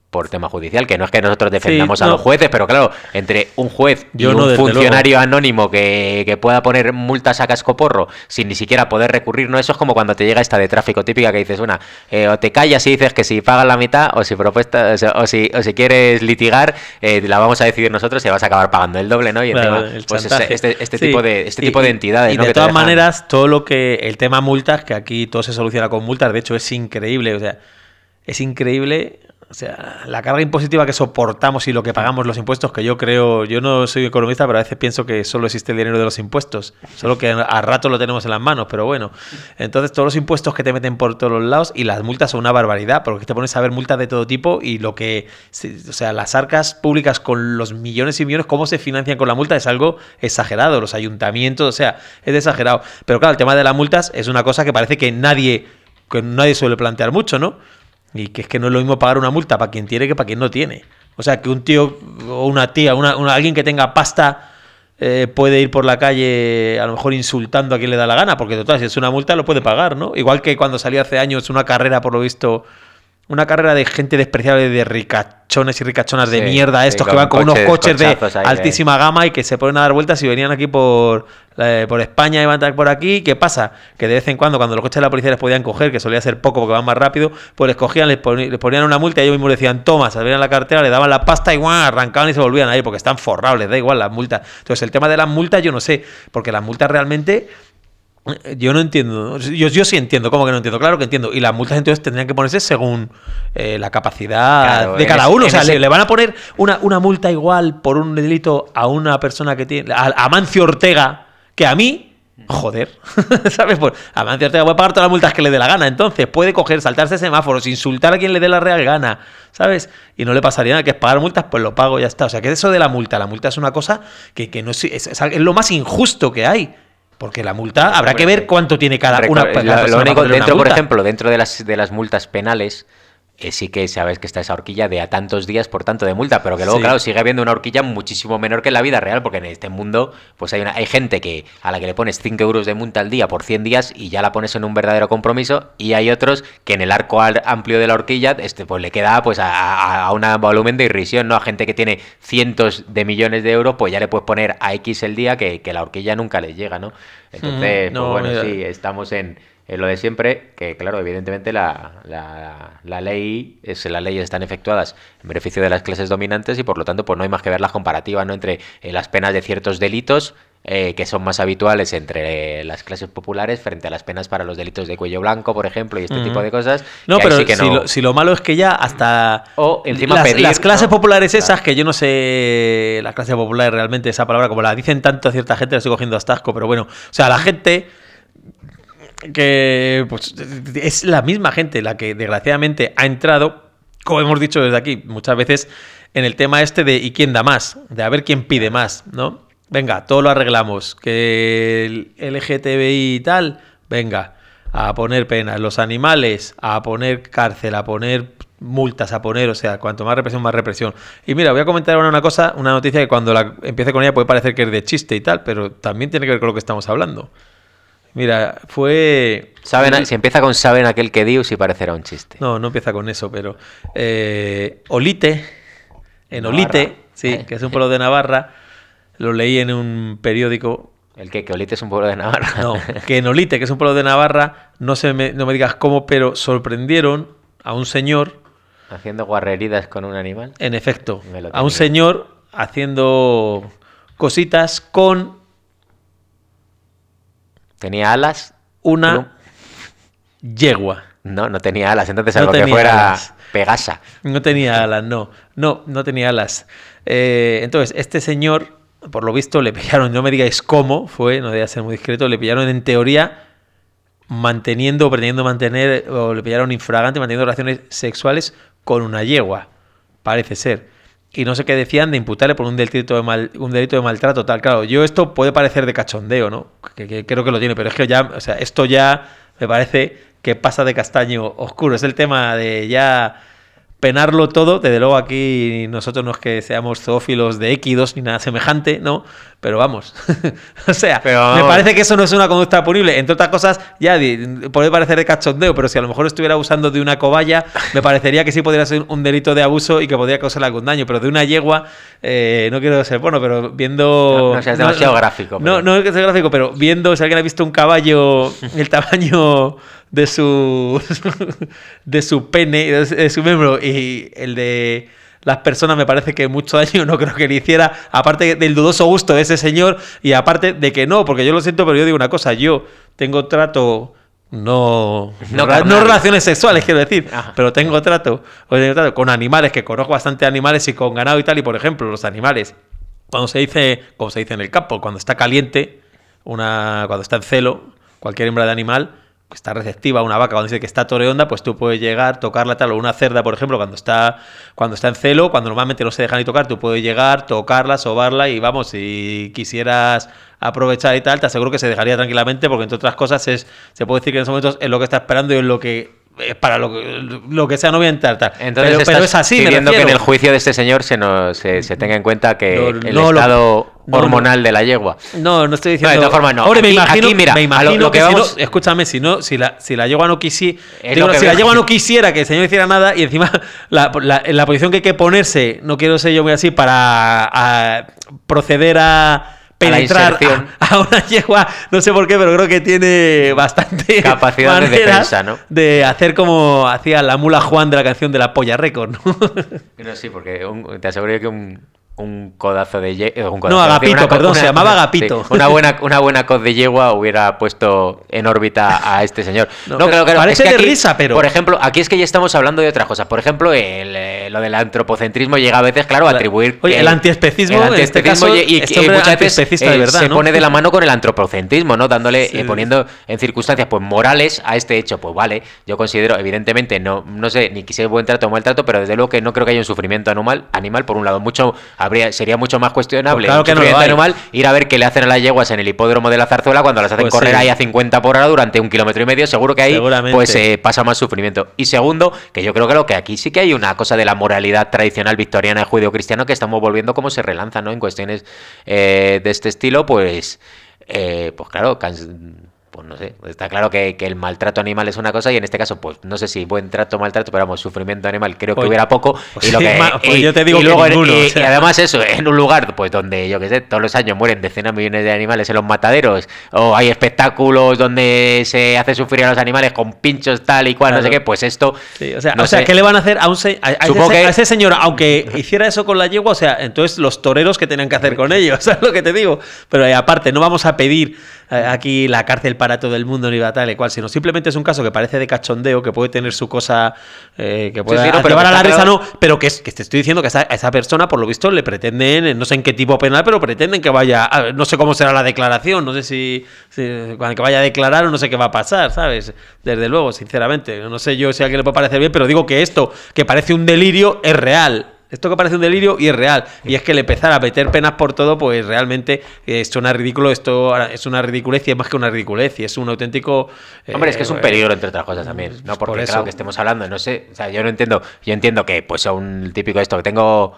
por tema judicial, que no es que nosotros defendamos sí, a no. los jueces, pero claro, entre un juez y Yo un no, desde funcionario luego. anónimo que, que pueda poner multas a cascoporro sin ni siquiera poder recurrir, no, eso es como cuando te llega esta de tráfico típica que dices una, eh, o te callas y dices que si pagas la mitad, o si propuesta, o, sea, o si o si quieres litigar, eh, la vamos a decidir nosotros y vas a acabar pagando el doble, ¿no? Y Claro, encima, el pues chantaje. este, este Sí. tipo de este Y- tipo de y- entidades, y ¿no? de que te todas dejan- maneras, todo lo que el tema multas, que aquí todo se soluciona con multas, de hecho es increíble, o sea, es increíble, o sea, la carga impositiva que soportamos y lo que pagamos los impuestos, que yo creo, yo no soy economista, pero a veces pienso que solo existe el dinero de los impuestos, solo que a rato lo tenemos en las manos, pero bueno. Entonces, todos los impuestos que te meten por todos los lados y las multas son una barbaridad, porque te pones a ver multas de todo tipo y lo que, o sea, las arcas públicas con los millones y millones, cómo se financian con la multa es algo exagerado, los ayuntamientos, o sea, es exagerado. Pero claro, el tema de las multas es una cosa que parece que nadie, que nadie suele plantear mucho, ¿no? Y que es que no es lo mismo pagar una multa para quien tiene que para quien no tiene. O sea, que un tío o una tía, una, una- alguien que tenga pasta eh, puede ir por la calle a lo mejor insultando a quien le da la gana, porque total, si es una multa lo puede pagar, ¿no? Igual que cuando salió hace años una carrera, por lo visto, una carrera de gente despreciable, de ricachones y ricachonas de Sí, mierda, sí, estos con que van con unos coches- coches de cochazos ahí de- altísima gama y que se ponen a dar vueltas y venían aquí por, eh, por España y van a estar por aquí. ¿Qué pasa? Que de vez en cuando, cuando los coches de la policía les podían coger, que solía ser poco porque van más rápido, pues les cogían, les, poni- les ponían una multa y ellos mismos le decían, toma, se abrían la cartera, le daban la pasta y ¡guau! Arrancaban y se volvían ahí porque están forrados, les da igual las multas. Entonces, el tema de las multas yo no sé, porque las multas realmente... Yo no entiendo, yo, yo sí entiendo, ¿cómo que no entiendo? Claro que entiendo. Y las multas entonces tendrían que ponerse según eh, la capacidad Claro, de en cada ese- uno. O en sea, ese- le, le van a poner una, una multa igual por un delito a una persona que tiene. A, a Mancio Ortega, que a mí. Joder, ¿sabes? Pues a Mancio Ortega puede pagar todas las multas que le dé la gana. Entonces puede coger, saltarse semáforos, insultar a quien le dé la real gana, ¿sabes? Y no le pasaría nada, que es pagar multas, pues lo pago y ya está. O sea, que eso de la multa, la multa es una cosa que, que no es, es, es lo más injusto que hay. Porque la multa, habrá que ver cuánto tiene cada Reco- una. lo- cada lo persona único, para ponerle una dentro, por multa. ejemplo, dentro de las, de las multas penales, eh, sí que sabes que está esa horquilla de a tantos días por tanto de multa, pero que luego, Sí. claro, sigue habiendo una horquilla muchísimo menor que en la vida real, porque en este mundo pues hay, una, hay gente que a la que le pones cinco euros de multa al día por cien días y ya la pones en un verdadero compromiso, y hay otros que en el arco al- amplio de la horquilla este, pues le queda pues a, a, a un volumen de irrisión, ¿no? A gente que tiene cientos de millones de euros, pues ya le puedes poner a X el día que, que la horquilla nunca le llega, ¿no? Entonces, Mm, no, pues bueno, mira. sí, estamos en, en lo de siempre, que claro, evidentemente la, la, la ley, es, las leyes están efectuadas en beneficio de las clases dominantes y por lo tanto pues no hay más que ver las comparativas, ¿no? Entre eh, las penas de ciertos delitos eh, que son más habituales entre las clases populares frente a las penas para los delitos de cuello blanco, por ejemplo, y este Ujú. tipo de cosas. No, que ahí pero sí que si, no- lo, si lo malo es que ya hasta O encima las, pedir, las clases ¿no? populares esas, Claro. que yo no sé las clases populares realmente, esa palabra, como la dicen tanto a cierta gente, la estoy cogiendo hasta asco, pero bueno, o sea, la gente que pues es la misma gente la que desgraciadamente ha entrado, como hemos dicho desde aquí muchas veces, en el tema este de ¿y quién da más? De a ver quién pide más, ¿no? Venga, todo lo arreglamos, que el L G T B I y tal, venga, a poner penas, los animales, a poner cárcel, a poner multas, a poner, o sea, cuanto más represión, más represión. Y mira, voy a comentar ahora una cosa, una noticia que cuando la empiece con ella puede parecer que es de chiste y tal, pero también tiene que ver con lo que estamos hablando. Mira, fue... Saben, si empieza con saben aquel que dio, sí parecerá un chiste. No, no empieza con eso, pero... eh, Olite, en Navarra. Olite, sí, que es un pueblo de Navarra, lo leí en un periódico. El que, que Olite es un pueblo de Navarra. No, que en Olite, que es un pueblo de Navarra, no, se me, no me digas cómo, pero sorprendieron a un señor, Haciendo guarreridas con un animal. en efecto, Me lo a un tenía. señor haciendo cositas con ¿Tenía alas? una yegua. No, no tenía alas. Entonces No algo que tenía fuera alas. Pegasa. No tenía alas, no. No, no tenía alas. Eh, entonces, este señor, por lo visto, le pillaron, no me digáis cómo fue, no debía ser muy discreto, le pillaron en teoría manteniendo o pretendiendo mantener, o le pillaron infragante manteniendo relaciones sexuales con una yegua, parece ser. Y no sé qué decían de imputarle por un delito de, mal, un delito de maltrato, tal. Claro, yo esto puede parecer de cachondeo, ¿no? Que, que creo que lo tiene, pero es que ya, o sea, esto ya me parece que pasa de castaño oscuro. Es el tema de ya penarlo todo. Desde luego aquí nosotros no es que seamos zoófilos de équidos ni nada semejante, ¿no? Pero vamos, o sea, pero me parece que eso no es una conducta punible. Entre otras cosas, ya puede parecer de cachondeo, pero si a lo mejor estuviera usando de una cobaya, me parecería que sí podría ser un delito de abuso y que podría causarle algún daño. Pero de una yegua, eh, no quiero ser bueno, pero viendo... No, no seas demasiado no, gráfico. Pero... No, no es que sea gráfico, pero viendo, si alguien ha visto un caballo, el tamaño de su de su pene, de su miembro y el de... las personas, me parece que mucho daño no creo que le hiciera, aparte del dudoso gusto de ese señor y aparte de que no, porque yo lo siento, pero yo digo una cosa, yo tengo trato, no no, no, no relaciones sexuales, quiero decir, Ajá. pero tengo trato, tengo trato con animales, que conozco bastante animales y con ganado y tal, y por ejemplo, los animales, cuando se dice, como se dice en el campo, cuando está caliente, una cuando está en celo, cualquier hembra de animal, que está receptiva, una vaca cuando dice que está toreonda, pues tú puedes llegar, tocarla tal, o una cerda, por ejemplo, cuando está cuando está en celo, cuando normalmente no se deja ni tocar, tú puedes llegar, tocarla, sobarla y vamos, si quisieras aprovechar y tal, te aseguro que se dejaría tranquilamente, porque entre otras cosas es se puede decir que en esos momentos es lo que está esperando y es lo que es para lo que, lo que sea, no voy a entrar tal. Entonces pero, pero es así, pidiendo que en el juicio de este señor se, nos, se, se tenga en cuenta que no, el no, estado no, hormonal no, de la yegua. No, no estoy diciendo... No, de todas formas no. Ahora, aquí, me imagino, aquí, mira, me imagino lo, lo que, que vamos... si no, escúchame, si no, si la, si la yegua no quisiera... Digo, si la yegua no quisiera que el señor hiciera nada y encima la, la, en la posición que hay que ponerse, no quiero ser yo muy así, para a, proceder a... penetrar a, a una yegua, no sé por qué, pero creo que tiene bastante capacidad de defensa, ¿no? De hacer como hacía la mula Juan de la canción de la Polla Récord, ¿no? No, sí, porque un, te aseguro que un, un codazo de yegua... No, Agapito, perdón, una, se llamaba Agapito. Sí, una buena una buena coz de yegua hubiera puesto en órbita a este señor. No, no claro, claro. Parece es que de aquí, risa, pero... Por ejemplo, aquí es que ya estamos hablando de otras cosas. Por ejemplo, el, eh, lo del antropocentrismo llega a veces, claro, a atribuir... Oye, el, el antiespecismo, el antiespecismo en este caso, y, este y muchas veces de verdad, se ¿no? pone de la mano con el antropocentrismo, ¿no? Dándole, sí. eh, poniendo en circunstancias pues morales a este hecho. Pues vale, yo considero, evidentemente, no, no sé ni quise buen trato o mal trato, pero desde luego que no creo que haya un sufrimiento animal, animal por un lado. Mucho habría sería mucho más cuestionable pues claro que no lo animal ir a ver qué le hacen a las yeguas en el hipódromo de la Zarzuela cuando las hacen pues correr sí. ahí a cincuenta por hora durante un kilómetro y medio. Seguro que ahí pues eh, pasa más sufrimiento. Y segundo, que yo creo que lo que aquí sí que hay una cosa de la moralidad tradicional victoriana y judío-cristiano que estamos volviendo como se relanza, ¿no? En cuestiones eh, de este estilo, pues eh, pues claro, cans- pues no sé, está claro que, que el maltrato animal es una cosa y en este caso, pues no sé si buen trato o maltrato, pero vamos, sufrimiento animal creo que pues, hubiera poco. Pues y, lo que, pues y, yo te digo y luego que ninguno, y, o sea. y además eso, en un lugar pues donde, yo qué sé, todos los años mueren decenas de millones de animales en los mataderos, o hay espectáculos donde se hace sufrir a los animales con pinchos tal y cual, claro. no sé qué, pues esto... Sí, o sea, no o sea sé. ¿qué le van a hacer a, un se- a, a, ese, que... a ese señor? Aunque hiciera eso con la yegua, o sea, entonces los toreros que tenían que hacer con ellos, ¿sabes lo que te digo? Pero eh, aparte, no vamos a pedir eh, aquí la cárcel para todo el mundo ni tal y cual, sino simplemente es un caso que parece de cachondeo, que puede tener su cosa, eh, que puede sí, sí, no, llevar a la risa, claro. no, pero que, es, que te estoy diciendo que a esa, a esa persona, por lo visto, le pretenden, no sé en qué tipo penal, pero pretenden que vaya, a, no sé cómo será la declaración, no sé si, si cuando que vaya a declarar o no sé qué va a pasar, ¿sabes? Desde luego, sinceramente, no sé yo si a alguien le puede parecer bien, pero digo que esto, que parece un delirio, es real. Esto que parece un delirio y es real. Y es que el empezar a meter penas por todo, pues realmente eh, suena ridículo. Esto es una ridiculez y es más que una ridiculez. Y es un auténtico... Eh, Hombre, es que es un peligro, entre otras cosas también. No porque, por claro, que estemos hablando, no sé... O sea, yo no entiendo... Yo entiendo que, pues, un típico esto, que tengo...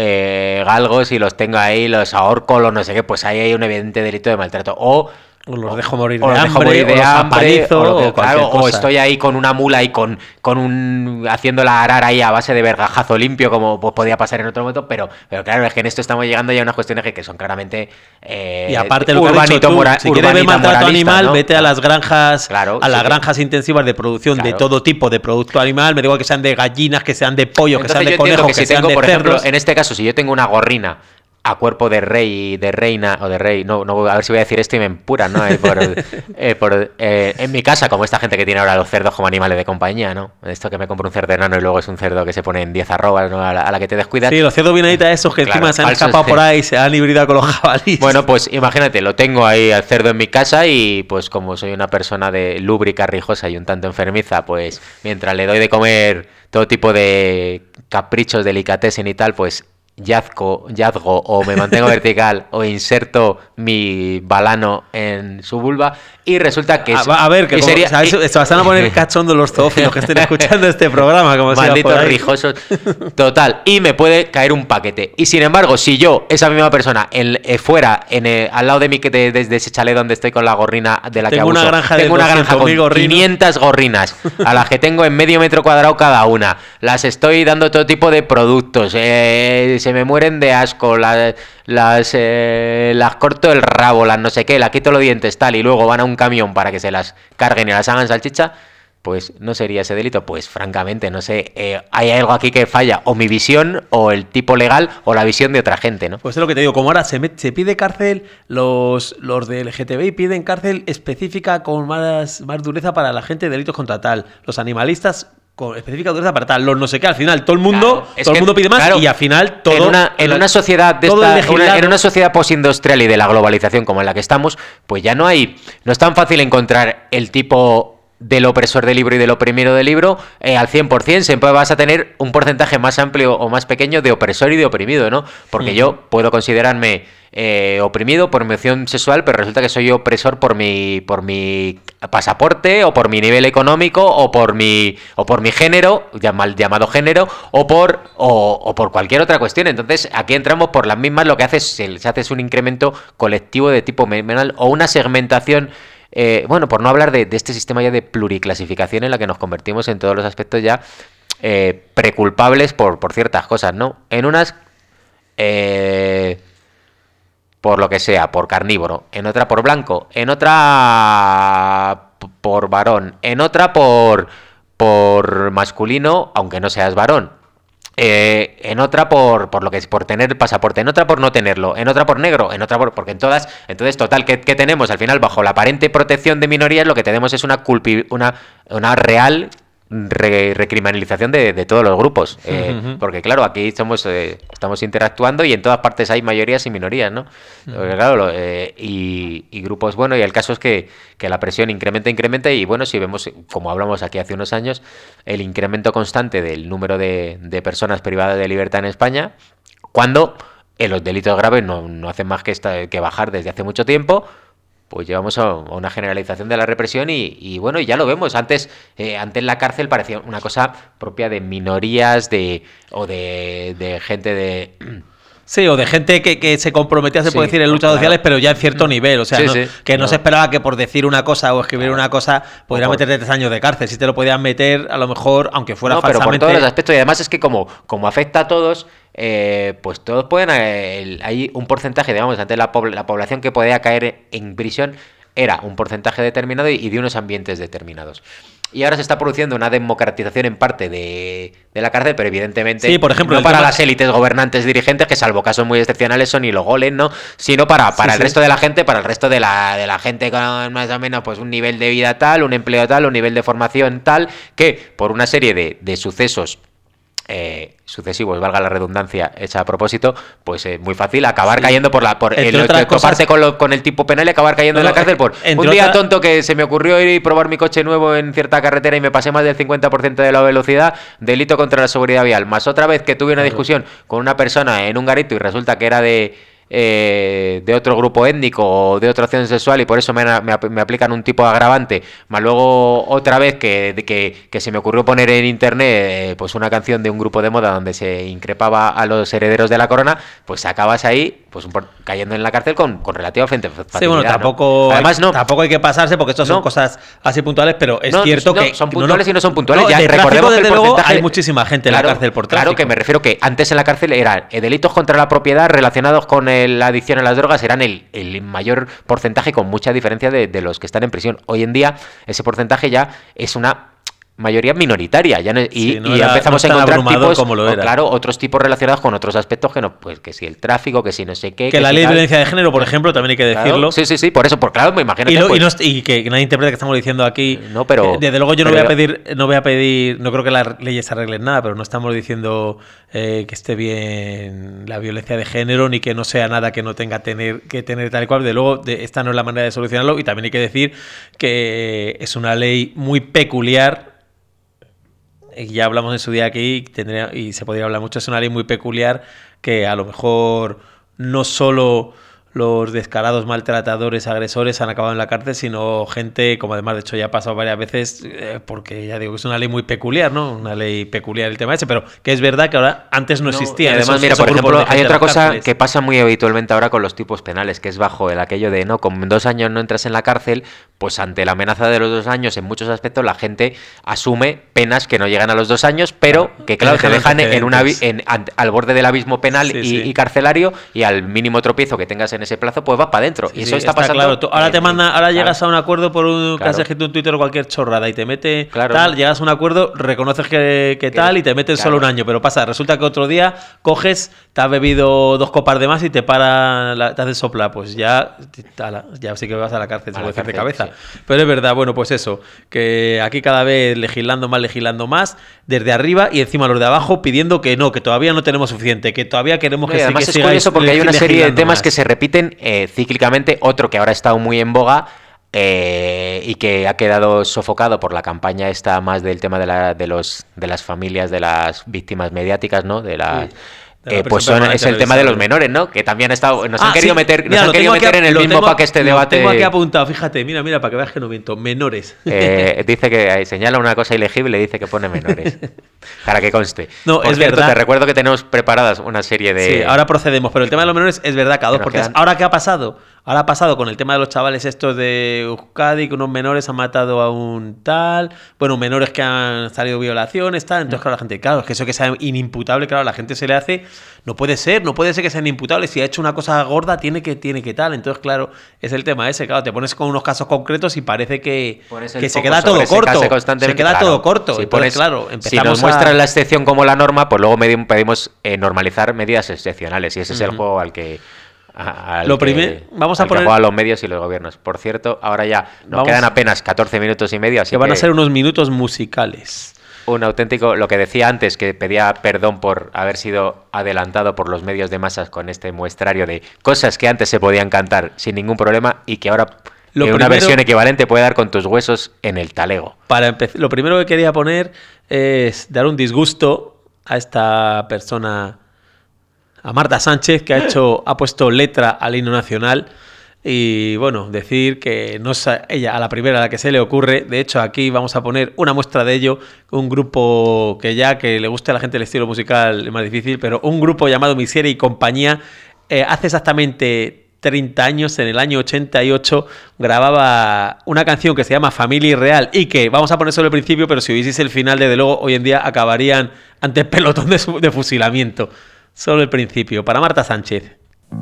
Eh, galgos y los tengo ahí, los ahorco, los no sé qué, pues ahí hay un evidente delito de maltrato. O... O los dejo morir o de los hambre, dejo morir de o los hambre, apalizo, o, lo que, o, claro, cosa. o estoy ahí con una mula y con, con un haciéndola arar ahí a base de vergajazo limpio, como pues, podía pasar en otro momento, pero, pero claro, es que en esto estamos llegando ya a unas cuestiones que, que son claramente eh, y aparte lo que has dicho tú, mora, si quieres ver maltrato animal, ¿no? vete a las granjas, claro, a las sí, granjas sí. intensivas de producción claro. de todo tipo de producto animal, me digo que sean de gallinas, que sean de pollo, Entonces, que sean de conejos, que, que si sean tengo, de por cerdos. Ejemplo, en este caso, si yo tengo una gorrina a cuerpo de rey, de reina o de rey, no, no a ver si voy a decir esto y me empuran, ¿no? Eh, por, eh, por, eh, en mi casa, como esta gente que tiene ahora los cerdos como animales de compañía, ¿no? Esto que me compro un cerdo enano y luego es un cerdo que se pone en diez arrobas, ¿no? A la, a la que te descuidas. Sí, los cerdos vienen ahí esos que claro, encima se han falsos, escapado sí. por ahí, se han hibridado con los jabalíes. Bueno, pues imagínate, lo tengo ahí al cerdo en mi casa y pues como soy una persona de lúbrica, rijosa y un tanto enfermiza, pues mientras le doy de comer todo tipo de caprichos, delicatessen y tal, pues yazgo, yazgo o me mantengo vertical o inserto mi balano en su vulva y resulta que... Es, a, a ver, que como, sería, o sea, eso, se van a poner cachondo los zoófilos que estén escuchando este programa. Como malditos rijosos. Total, y me puede caer un paquete. Y sin embargo, si yo, esa misma persona, en, eh, fuera, en, eh, al lado de mí, que de, de, de ese chalet donde estoy con la gorrina de la tengo que abuso, una granja tengo de una granja con gorrinos. quinientas gorrinas, a las que tengo en medio metro cuadrado cada una, las estoy dando todo tipo de productos, eh, se me mueren de asco, las, las, eh, las corto el rabo, las no sé qué, las quito los dientes, tal, y luego van a un camión para que se las carguen y las hagan salchicha, pues no sería ese delito. Pues francamente, no sé, eh, hay algo aquí que falla, o mi visión, o el tipo legal, o la visión de otra gente, ¿no? Pues es lo que te digo, como ahora se, me, se pide cárcel, los, los del L G T B I piden cárcel específica con más, más dureza para la gente de delitos contra tal, los animalistas con específica dureza para tal, los no sé qué, al final todo el mundo, claro, todo el mundo pide más, claro, y al final todo... En una, en una sociedad de esta, una, en una sociedad postindustrial y de la globalización como en la que estamos, pues ya no hay, no es tan fácil encontrar el tipo del opresor del libro y del oprimido del libro eh, al cien por ciento, siempre vas a tener un porcentaje más amplio o más pequeño de opresor y de oprimido, ¿no? Porque uh-huh. yo puedo considerarme eh, oprimido por mi opción sexual, pero resulta que soy opresor por mi por mi pasaporte o por mi nivel económico o por mi o por mi género, mal llamado género, o por o, o por cualquier otra cuestión. Entonces aquí entramos por las mismas, lo que hace es se hace un incremento colectivo de tipo menal o una segmentación. Eh, bueno, por no hablar de, de este sistema ya de pluriclasificación en la que nos convertimos en todos los aspectos ya eh, preculpables por, por ciertas cosas, ¿no? En unas, eh, por lo que sea, por carnívoro, en otra por blanco, en otra por varón, en otra por, por masculino, aunque no seas varón. Eh, en otra por, por lo que es por tener el pasaporte, en otra por no tenerlo, en otra por negro, en otra por... porque en todas, entonces total, ¿qué, qué tenemos? Al final, bajo la aparente protección de minorías, lo que tenemos es una culpi, una, una real re, recriminalización de, de todos los grupos. Eh, uh-huh. Porque claro, aquí somos eh, estamos interactuando y en todas partes hay mayorías y minorías, ¿no? Uh-huh. Porque, claro, lo, eh, y, y grupos, bueno, y el caso es que, que la presión incrementa, incrementa y bueno, si vemos, como hablamos aquí hace unos años, el incremento constante del número de, de personas privadas de libertad en España, cuando en los delitos graves no, no hacen más que, esta, que bajar desde hace mucho tiempo, pues llevamos a una generalización de la represión y, y bueno, ya lo vemos. Antes, eh, antes la cárcel parecía una cosa propia de minorías de o de, de gente de... Sí, o de gente que, que se comprometía, se sí, puede decir, en luchas claro. sociales, pero ya en cierto nivel. O sea, sí, no, sí, que no, no se esperaba que por decir una cosa o escribir claro. una cosa pudiera por... meterte tres años de cárcel. Si te lo podían meter, a lo mejor, aunque fuera no, falsamente... pero por todos los aspectos. Y además es que como, como afecta a todos... Eh, pues todos pueden eh, hay un porcentaje, digamos, antes la, pobl- la población que podía caer en prisión era un porcentaje determinado y, y de unos ambientes determinados. Y ahora se está produciendo una democratización en parte de, de la cárcel, pero evidentemente sí, por ejemplo, no para tema... las élites gobernantes dirigentes, que salvo casos muy excepcionales son y los goles, ¿no? Sino para, para sí, el sí. resto de la gente, para el resto de la, de la gente con más o menos pues un nivel de vida tal, un empleo tal, un nivel de formación tal, que por una serie de, de sucesos Eh, sucesivos, valga la redundancia hecha a propósito, pues es eh, muy fácil acabar sí. cayendo por la por el, el cosas... parte con, lo, con el tipo penal y acabar cayendo no, en la cárcel por un día otra... tonto que se me ocurrió ir y probar mi coche nuevo en cierta carretera y me pasé más del cincuenta por ciento de la velocidad, delito contra la seguridad vial, más otra vez que tuve una claro. discusión con una persona en un garito y resulta que era de Eh, de otro grupo étnico o de otra opción sexual y por eso me, me, me aplican un tipo de agravante, más luego otra vez que, que, que se me ocurrió poner en internet eh, pues una canción de un grupo de moda donde se increpaba a los herederos de la corona, pues acabas ahí pues un, cayendo en la cárcel con, con relativa facilidad. Sí, bueno, tampoco, ¿no? Además, no. tampoco hay que pasarse porque estas no. son cosas así puntuales, pero es no, cierto no, que... son puntuales no, y no son puntuales. No, ya de recordemos tráfico, que el luego, porcentaje... hay muchísima gente en claro, la cárcel por tráfico. Claro, que me refiero que antes en la cárcel eran eh, delitos contra la propiedad relacionados con el, la adicción a las drogas eran el, el mayor porcentaje con mucha diferencia de, de los que están en prisión. Hoy en día ese porcentaje ya es una mayoría minoritaria ya no, y, sí, no y era, empezamos no a encontrar tipos como lo era. O, claro, otros tipos relacionados con otros aspectos que no, pues que si el tráfico, que si no sé qué, que, que la si ley tal. de violencia de género, por ejemplo, también hay que decirlo. Claro, sí, sí, sí, por eso, por claro, me imagino y, que lo, pues, y, no, y que nadie interprete que estamos diciendo aquí. No, pero desde luego yo no pero, voy a pedir, no voy a pedir, no creo que las leyes arreglen nada, pero no estamos diciendo eh, que esté bien la violencia de género ni que no sea nada que no tenga tener que tener tal y cual. De luego, de, esta no es la manera de solucionarlo y también hay que decir que es una ley muy peculiar. Ya hablamos en su día aquí tendría, y se podría hablar mucho, es una ley muy peculiar que a lo mejor no solo los descarados maltratadores, agresores han acabado en la cárcel, sino gente, como además de hecho ya ha pasado varias veces, eh, porque ya digo que es una ley muy peculiar, ¿no? Una ley peculiar el tema ese, pero que es verdad que ahora antes no, no existía. Además, esos, mira, esos por ejemplo, hay otra cosa cárceles. que pasa muy habitualmente ahora con los tipos penales, que es bajo el aquello de, no, con dos años no entras en la cárcel, pues ante la amenaza de los dos años, en muchos aspectos, la gente asume penas que no llegan a los dos años, pero que, claro, te dejan en una, en, al borde del abismo penal sí, y, sí. y carcelario, y al mínimo tropiezo que tengas en ese plazo, pues vas para adentro. Sí, y eso sí, está, está pasando. Claro. Tú, ahora te manda, ahora claro. llegas a un acuerdo por un claro. que has escrito un Twitter o cualquier chorrada y te mete claro. tal, llegas a un acuerdo, reconoces que, que tal y te metes claro. solo un año, pero pasa, resulta que otro día coges, te has bebido dos copas de más y te para, la, te haces sopla, pues ya, tala, ya sí que vas a la cárcel, a la cárcel de cabeza. Sí. Pero es verdad, bueno, pues eso, que aquí cada vez legislando más, legislando más, desde arriba y encima los de abajo pidiendo que no, que todavía no tenemos suficiente, que todavía queremos no, que, además sí, que es curioso porque hay una serie de temas más. que se repiten eh, cíclicamente, otro que ahora ha estado muy en boga eh, y que ha quedado sofocado por la campaña esta más del tema de, la, de, los, de las familias de las víctimas mediáticas, ¿no? De las... Sí. Eh, pues son, es el tema de los menores, ¿no? Que también ha estado, nos ah, han querido sí. meter, nos mira, han querido meter aquí, en el mismo para que este debate. Lo tengo aquí apuntado, fíjate, mira, mira, para que veas que no miento. Menores. Eh, dice que señala una cosa ilegible, dice que pone menores. Para que conste. No, Por es cierto, verdad. Te recuerdo que tenemos preparadas una serie de. Sí, ahora procedemos, pero el tema de los menores es verdad, cada dos por tres. Ahora, ¿qué ha pasado? Ahora ha pasado con el tema de los chavales estos de Euskadi, que unos menores han matado a un tal, bueno, menores que han salido violaciones, tal. Entonces, claro, la gente, claro, es que eso que sea inimputable, claro, a la gente se le hace, no puede ser, no puede ser que sean imputables. Si ha hecho una cosa gorda, tiene que, tiene que tal. Entonces, claro, es el tema ese, claro, te pones con unos casos concretos y parece que, que se queda todo corto. Se queda claro, todo corto. Si, Entonces, pones, claro, si nos muestran a... la excepción como la norma, pues luego pedimos eh, normalizar medidas excepcionales. Y ese es uh-huh. el juego al que. Al lo que, primer, vamos a al poner que juegan los medios y los gobiernos. Por cierto, ahora ya nos vamos, quedan apenas catorce minutos y medio, así que van que a ser unos minutos musicales. Un auténtico, lo que decía antes, que pedía perdón por haber sido adelantado por los medios de masas con este muestrario de cosas que antes se podían cantar sin ningún problema y que ahora lo que primero, una versión equivalente puede dar con tus huesos en el talego. Para empezar, lo primero que quería poner es dar un disgusto a esta persona, a Marta Sánchez, que ha hecho ha puesto letra al himno nacional. Y bueno, decir que no es ella a la primera a la que se le ocurre. De hecho, aquí vamos a poner una muestra de ello. Un grupo que ya que le guste a la gente el estilo musical es más difícil, pero un grupo llamado Miseria y Compañía, eh, hace exactamente treinta años, en el año ochenta y ocho, grababa una canción que se llama Familia Irreal y que vamos a poner solo el principio, pero si vieseis el final, desde luego, hoy en día acabarían ante el pelotón de, su, de fusilamiento. Solo el principio. Para Marta Sánchez.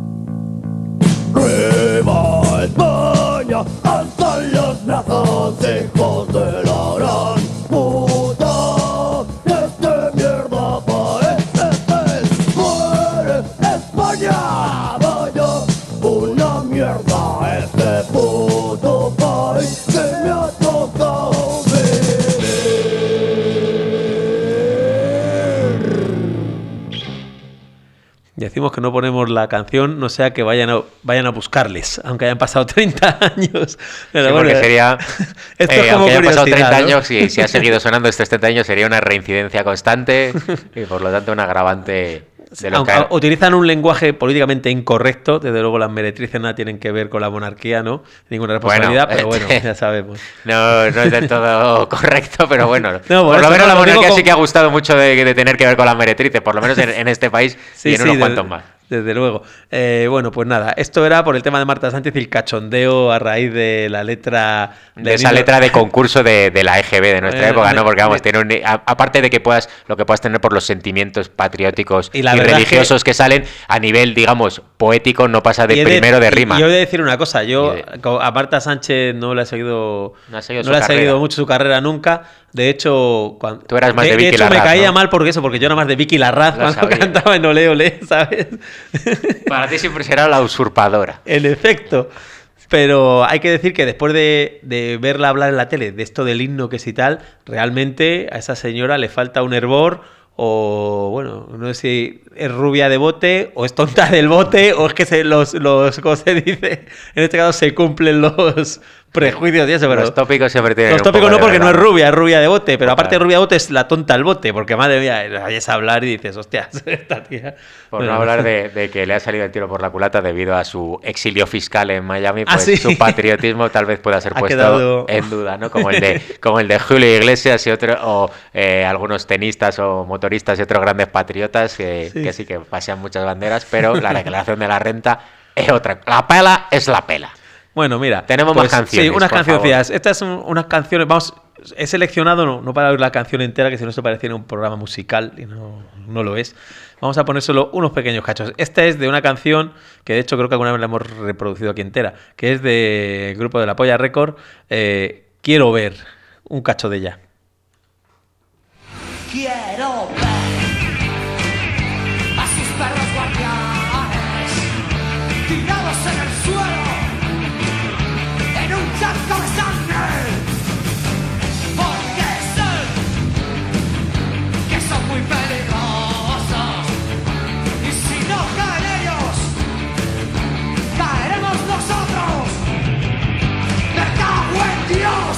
¡Viva España! ¡Alzan los brazos, hijos de la gran puta! ¡Este mierda país es ¡muere España! ¡Vaya una mierda este puto país que me ha tocado vivir! Decimos que no ponemos la canción, no sea que vayan a, vayan a buscarles, aunque hayan pasado treinta años. Pero sí, bueno, porque sería, esto eh, es como aunque hayan pasado treinta ¿no? años y si ha seguido sonando estos treinta años, sería una reincidencia constante y por lo tanto un agravante. De lo aunque que... utilizan un lenguaje políticamente incorrecto, desde luego las meretrices nada tienen que ver con la monarquía, ¿no? Ninguna responsabilidad, bueno, pero bueno, ya sabemos. No, no es del todo correcto, pero bueno. No, por, por lo menos no, la monarquía con... sí que ha gustado mucho de, de tener que ver con las meretrices, por lo menos en, en este país sí, y en sí, unos de... cuantos más. Desde luego. Eh, bueno, pues nada, esto era por el tema de Marta Sánchez y el cachondeo a raíz de la letra... De, de esa niño... letra de concurso de, de la E G B de nuestra eh, época, ¿no? Porque vamos, tiene un, a, aparte de que puedas, lo que puedas tener por los sentimientos patrióticos y, y religiosos que... que salen, a nivel, digamos, poético, no pasa de primero de, de rima. Y yo voy a decir una cosa, yo de... a Marta Sánchez no le he seguido, no, ha seguido, no le he seguido mucho su carrera nunca. De hecho, cuando, tú eras más de, de Vicky de hecho Larraz, me caía ¿no? mal porque eso, porque yo era más de Vicky Larraz lo cuando sabía. Cantaba en Ole Ole, ¿sabes? Para ti siempre será la usurpadora. En efecto. Pero hay que decir que después de, de verla hablar en la tele de esto del himno que sí tal, realmente a esa señora le falta un hervor o, bueno, no sé si es rubia de bote o es tonta del bote o es que se los, los ¿cómo se dice? En este caso se cumplen los prejuicios y eso, pero Los tópicos siempre tienen los un tópicos poco no de porque no es verdad. rubia, es rubia de bote, pero Total. aparte de rubia de bote es la tonta del bote, porque madre mía, la oyes hablar y dices, hostia, esta tía... Por Bueno, no hablar de, de que le ha salido el tiro por la culata debido a su exilio fiscal en Miami, Ah, pues ¿sí? su patriotismo tal vez pueda ser Ha puesto quedado- en duda, ¿no? Como el de, como el de Julio Iglesias y otro, o eh, algunos tenistas o motoristas y otros grandes patriotas que Sí. que sí que pasean muchas banderas, pero la declaración de la renta es otra. La pela es la pela. Bueno, mira. Tenemos más canciones, Sí, unas por cancioncillas. Estas son unas canciones. Vamos, he seleccionado, no, no para oír la canción entera, que si no se pareciera un programa musical y no, no lo es. Vamos a poner solo unos pequeños cachos. Esta es de una canción que de hecho creo que alguna vez la hemos reproducido aquí entera, que es del grupo de La Polla Record. Eh, Quiero ver un cacho de ella. Quiero ver a sus perros guardianes tirados en el suelo en un charco de sangre, porque sé que son muy peligrosos y si no caen ellos, caeremos nosotros. ¡Me cago en Dios!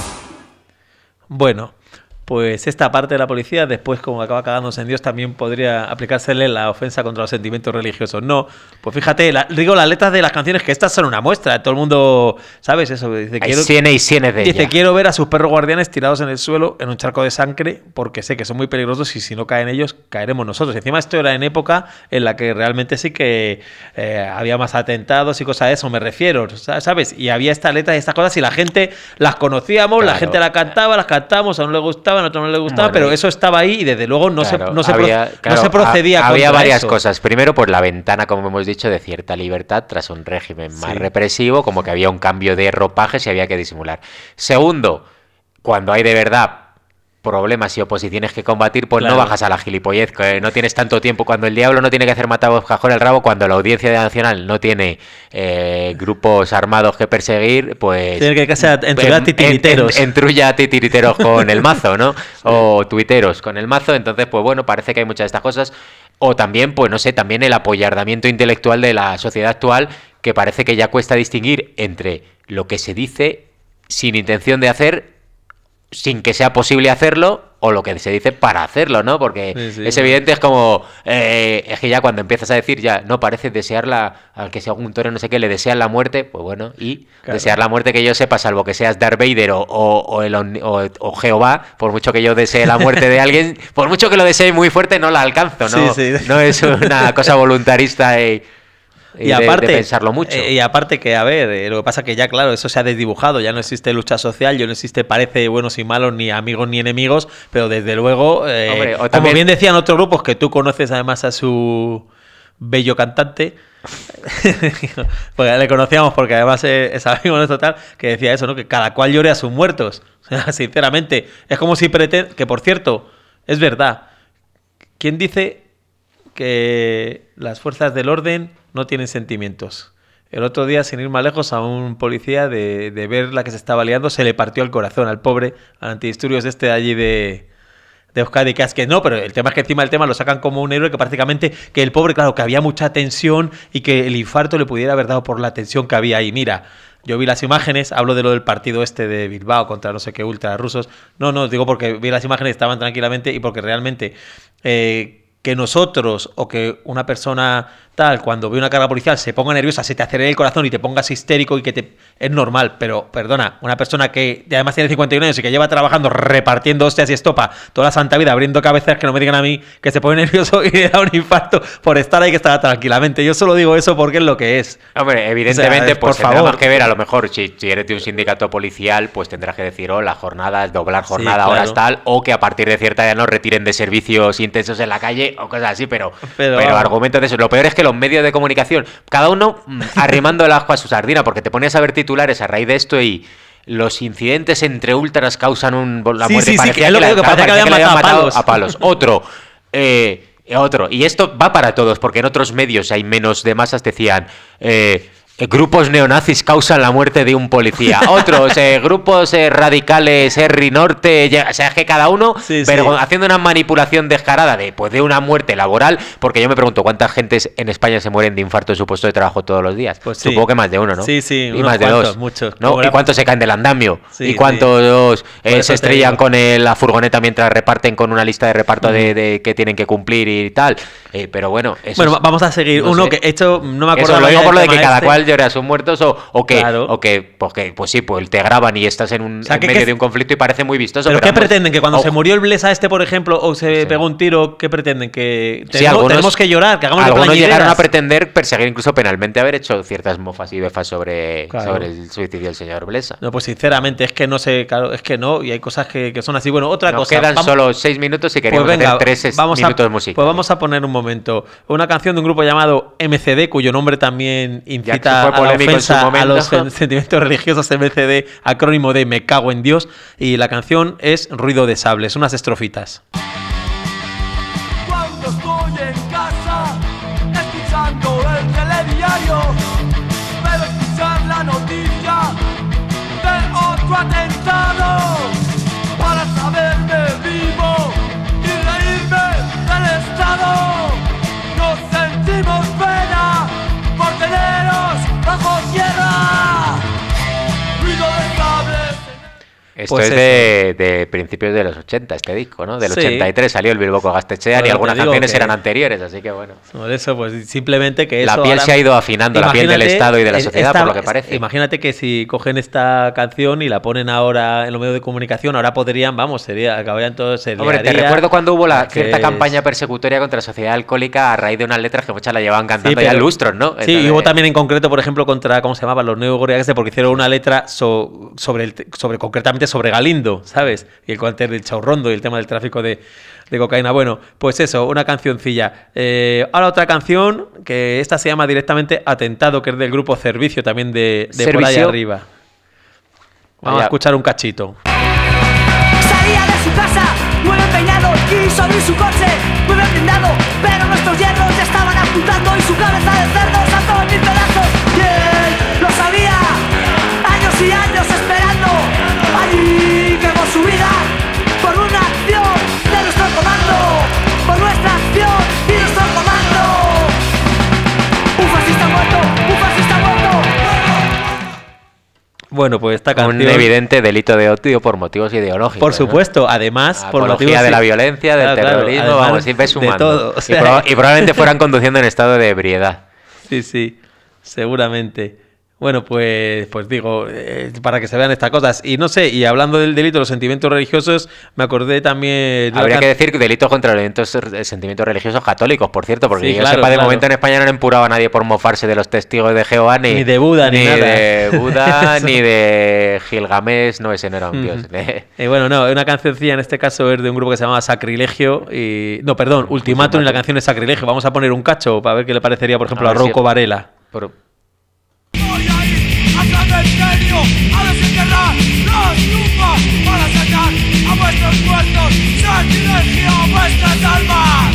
Bueno, pues esta parte de la policía, después como acaba cagándose en Dios, también podría aplicársele la ofensa contra los sentimientos religiosos. No, pues fíjate, la, digo las letras de las canciones, que estas son una muestra. Todo el mundo, ¿sabes eso? Dice, Hay quiero, cienes y cienes de dice ella. quiero ver a sus perros guardianes tirados en el suelo en un charco de sangre, porque sé que son muy peligrosos y si no caen ellos, caeremos nosotros. Y encima esto era en época en la que realmente sí que eh, había más atentados y cosas de eso, me refiero, ¿sabes? Y había esta letra y estas cosas y la gente las conocíamos, la Claro. gente la cantaba, las cantamos, a uno le gustaba, a otro no le gustaba, Bueno, pero eso estaba ahí y desde luego no, Claro, se, no, se, había, pro- claro, no se procedía ha- Había contra varias eso. cosas. Primero, por la ventana, como hemos dicho, de cierta libertad tras un régimen más Sí. represivo, como que había un cambio de ropajes y había que disimular. Segundo, cuando hay de verdad problemas y oposiciones que combatir, pues Claro. no bajas a la gilipollez, que no tienes tanto tiempo. Cuando el diablo no tiene que hacer matar a cajón el rabo, cuando la Audiencia Nacional no tiene eh, grupos armados que perseguir, pues... Tiene que quedarse a- entrullar en- titiriteros. en- entrulla a titiriteros con el mazo, ¿no? O tuiteros con el mazo. Entonces, pues bueno, parece que hay muchas de estas cosas. O también, pues no sé, también el apoyardamiento intelectual de la sociedad actual, que parece que ya cuesta distinguir entre lo que se dice sin intención de hacer, sin que sea posible hacerlo, o lo que se dice para hacerlo, ¿no? Porque Sí, sí, es bueno. evidente, es como... eh, es que ya cuando empiezas a decir, ya, no, parece desearla, al que sea un toro no sé qué, le desean la muerte, pues bueno, y Claro. desear la muerte que yo sepa, salvo que seas Darth Vader o, o, o el, omni- o, o Jehová, por mucho que yo desee la muerte de alguien, por mucho que lo desee muy fuerte, no la alcanzo, ¿no? Sí, sí. No es una cosa voluntarista y, y Y de- aparte, de pensarlo mucho. eh, y aparte que, a ver, eh, lo que pasa que ya, claro, eso se ha desdibujado, ya no existe lucha social, ya no existe parece buenos y malos, ni amigos ni enemigos, pero desde luego, eh, Hombre, o como también- bien decían otros grupos, que tú conoces además a su bello cantante, porque le conocíamos porque además es, es amigo nuestro tal, que decía eso, ¿no? Que cada cual llore a sus muertos. O sea, sinceramente, es como si pretende, que por cierto, es verdad, ¿quién dice que las fuerzas del orden no tienen sentimientos? El otro día, sin ir más lejos, a un policía de, de ver la que se estaba liando, se le partió el corazón al pobre, al antidisturbios este de allí de, de Euskadi, que es que no, pero el tema es que encima del tema lo sacan como un héroe, que prácticamente, que el pobre, claro, que había mucha tensión y que el infarto le pudiera haber dado por la tensión que había ahí. Mira, yo vi las imágenes, hablo de lo del partido este de Bilbao contra no sé qué ultra rusos. No, no, digo porque vi las imágenes, estaban tranquilamente y porque realmente... Eh, que nosotros o que una persona tal, cuando ve una carga policial, se ponga nerviosa, se te acelere el corazón y te pongas histérico y que te... Es normal, pero perdona, una persona que además tiene cincuenta y un años y que lleva trabajando repartiendo hostias y estopa toda la santa vida, abriendo cabezas, que no me digan a mí que se pone nervioso y le da un infarto por estar ahí, que estará tranquilamente. Yo solo digo eso porque es lo que es. Hombre, evidentemente, O sea, pues por tendrá favor. más que ver, a lo mejor, si, si eres de un sindicato policial, pues tendrás que decir, oh, la jornada, doblar jornada, claro. horas tal, o que a partir de cierta edad nos retiren de servicios intensos en la calle, o cosas así, pero, Pero- pero, argumentos de eso. Lo peor es que los medios de comunicación, cada uno mm, arrimando el ajo a su sardina, porque te ponías a ver titulares a raíz de esto y... Los incidentes entre ultras causan un, la Sí, muerte. sí, sí, parecía que es lo que la- digo, que claro, parecía que parecía habían le matado a a palos. Otro, eh, otro. Y esto va para todos, porque en otros medios hay menos de masas, decían... Eh, Grupos neonazis causan la muerte de un policía. Otros, eh, grupos eh, radicales, Herri Norte. Ya, o sea, es que cada uno Sí, pero sí. haciendo una manipulación descarada de, pues, de una muerte laboral. Porque yo me pregunto, ¿cuántas gentes en España se mueren de infarto en su puesto de trabajo todos los días? Pues sí. Supongo que más de uno, ¿no? Sí, sí, Y unos más de cuantos, dos. muchos. ¿No? Como ¿Y la- cuántos se caen del andamio? Sí, ¿Y sí. cuántos eh, Por eso se te estrellan digo. con el- la furgoneta mientras reparten con una lista de reparto de, de que tienen que cumplir y tal? Eh, pero bueno, eso Bueno, es- va- vamos a seguir. no Uno sé. que he hecho, no me acuerdo. Eso lo digo por lo de que cada este. cual llore a sus muertos o, o que, Claro. o que, pues que, pues sí, pues te graban y estás en, un, O sea, en que- medio que- de un conflicto y parece muy vistoso. ¿Pero Pero, qué ambos- pretenden? ¿Que cuando o- se murió el Blesa este, por ejemplo, o se Sí. pegó un tiro, qué pretenden? ¿Que Sí, tenemos, algunos- tenemos que llorar? ¿Que hagamos de Algunos llegaron plañideras? a pretender perseguir incluso penalmente haber hecho ciertas mofas y befas sobre, Claro. sobre el suicidio del señor Blesa. No, pues sinceramente, es que no sé, claro, es que no, y hay cosas que, que son así. Bueno, otra Nos cosa. quedan vamos- solo seis minutos y queríamos Pues venga, hacer tres es- vamos minutos a, musicales. Pues vamos a poner un momento una canción de un grupo llamado M C D, cuyo nombre también Ya que incita fue a la polémico en su ofensa a momento. los sen- sentimientos religiosos. M C D, acrónimo de Me cago en Dios, y la canción es Ruido de Sables, unas estrofitas. Cuando estoy en casa, escuchando el telediario, pero escuchar la noticia de otro atentado, para saberme vivo y reírme del Estado. Nos sentimos pena por teneros bajo tierra. Ruido de sables. Esto Pues es de, de principios de los ochenta, este disco, ¿no? Del Sí. ochenta y tres salió el Bilboco Gasteichean Bueno, y algunas te digo canciones que- eran anteriores, así que bueno. Por eso, pues simplemente que La eso piel ahora- se ha ido afinando, la piel del Imagínate, Estado y de la eh, sociedad, esta- por lo que parece. Imagínate que si cogen esta canción y la ponen ahora en los medios de comunicación, ahora podrían, vamos, sería, acabarían todos. Se Hombre, te liaría, recuerdo cuando hubo la que cierta es- campaña persecutoria contra la sociedad alcohólica a raíz de unas letras que muchas la llevaban Sí, cantando ya pero- lustros, ¿no? Sí, y Entonces, hubo también en concreto, por ejemplo, contra, ¿cómo se llamaban? Los neogoriaques, porque hicieron una letra so- sobre, el, sobre concretamente sobre Galindo, ¿sabes? Y el cuante del Chaurrondo y el tema del tráfico de, de cocaína. Bueno, pues eso, una cancioncilla. Eh, ahora otra canción, que esta se llama directamente Atentado, que es del grupo Servicio, también de, de por ahí Servicio. arriba. Vamos Vaya. a escuchar un cachito. Salía de su casa, muy peinado, quiso abrir su coche, muy bien blindado, pero nuestros hierros ya estaban apuntando y su cabeza de cerdo saltó en mil pedazos. Y él lo sabía, años y años esperando, allí quemó su vida por una acción de nuestro comando, por nuestra acción y nuestro comando. Un fascista muerto, un fascista muerto. Bueno, pues esta canción... un evidente delito de odio por motivos ideológicos. Por ¿no? supuesto, además, por Apología motivos de la sí. violencia, del Claro, claro, terrorismo, además vamos, siempre de sumando. todo, o Y sea, proba- y probablemente fueran conduciendo en estado de ebriedad. Sí, sí, seguramente. Bueno, pues, pues digo, eh, para que se vean estas cosas. Y no sé, y hablando del delito de los sentimientos religiosos, me acordé también... de una Habría can- que decir que delitos contra los eventos- eh, sentimientos religiosos católicos, por cierto, porque Sí, yo claro, sepa, de claro. momento en España no han empurado a nadie por mofarse de los testigos de Jehová, ni, Ni de Buda, ni nada. de Buda, Eso. ni de Gilgamesh, no, ese no era un dios. Eh, bueno, no, una cancioncilla en este caso es de un grupo que se llama Sacrilegio y... No, perdón, Ultimátum y la canción es Sacrilegio. Vamos a poner un cacho para ver qué le parecería, por ejemplo, A a, ver si- Rocco Varela. Por- Voy a ir al cementerio a desenterrar las tumbas para sacar a vuestros muertos, sacrilegio a vuestras almas.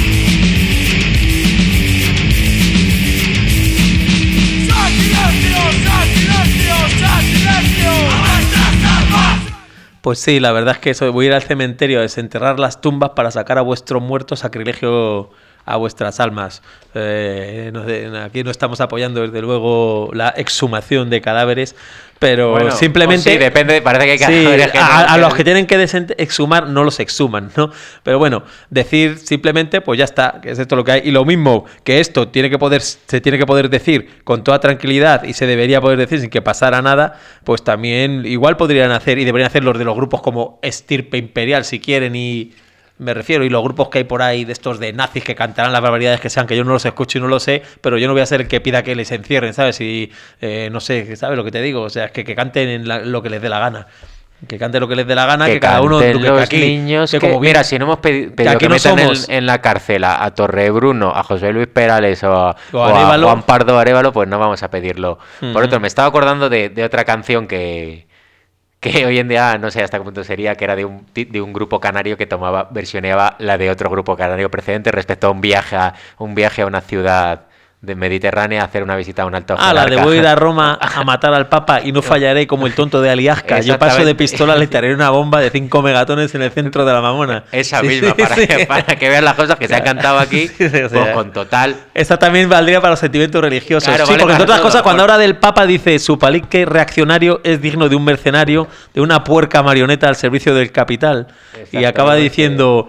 Sacrilegio, sacrilegio, sacrilegio a vuestras almas. Pues sí, la verdad es que eso, voy a ir al cementerio a desenterrar las tumbas para sacar a vuestros muertos, sacrilegio a vuestras almas. Eh, no sé, aquí no estamos apoyando desde luego la exhumación de cadáveres, pero Bueno, simplemente... o sí, depende, parece que hay Sí, cadáveres que no, a, a que- los que tienen que desen- exhumar no los exhuman, ¿no? Pero bueno, decir simplemente, pues ya está, que es esto lo que hay. Y lo mismo que esto tiene que poder, se tiene que poder decir con toda tranquilidad y se debería poder decir sin que pasara nada, pues también igual podrían hacer y deberían hacer los de los grupos como Estirpe Imperial si quieren y... Me refiero, y los grupos que hay por ahí de estos de nazis que cantarán las barbaridades que sean, que yo no los escucho y no lo sé, pero yo no voy a ser el que pida que les encierren, ¿sabes? Y eh, no sé, ¿sabes lo que te digo? O sea, es que, que canten en la- lo que les dé la gana. Que canten lo que les dé la gana, que, cada uno... canten que los aquí, niños que que- como bien- mira, si no hemos pedi- pedido que, aquí no metan en- somos- en, la cárcel a, a Torrebruno, a José Luis Perales o a, O o a a Arévalo. Juan Pardo Arévalo, pues no vamos a pedirlo. Por Ujú. otro, me estaba acordando de, de otra canción que, que hoy en día no sé hasta qué punto sería, que era de un, de un grupo canario que tomaba, versioneaba la de otro grupo canario precedente respecto a un viaje a, un viaje a una ciudad de Mediterránea a hacer una visita a un alto Ah, la de jerarca. voy a ir a Roma a matar al Papa y no fallaré como el tonto de Aliasca. Yo paso de Exactamente. pistola, le tiraré una bomba de cinco megatones en el centro de la Mamona. Esa Sí, misma, sí, para, sí. Que, para que vean las cosas que se han cantado aquí, Sí, sí, o sea, pues con total... Esta también valdría para los sentimientos religiosos. Claro, sí, vale porque entre para otras todo, cosas, cuando por- habla del Papa dice su palique reaccionario es digno de un mercenario, de una puerca marioneta al servicio del capital. Y acaba Exactamente. diciendo...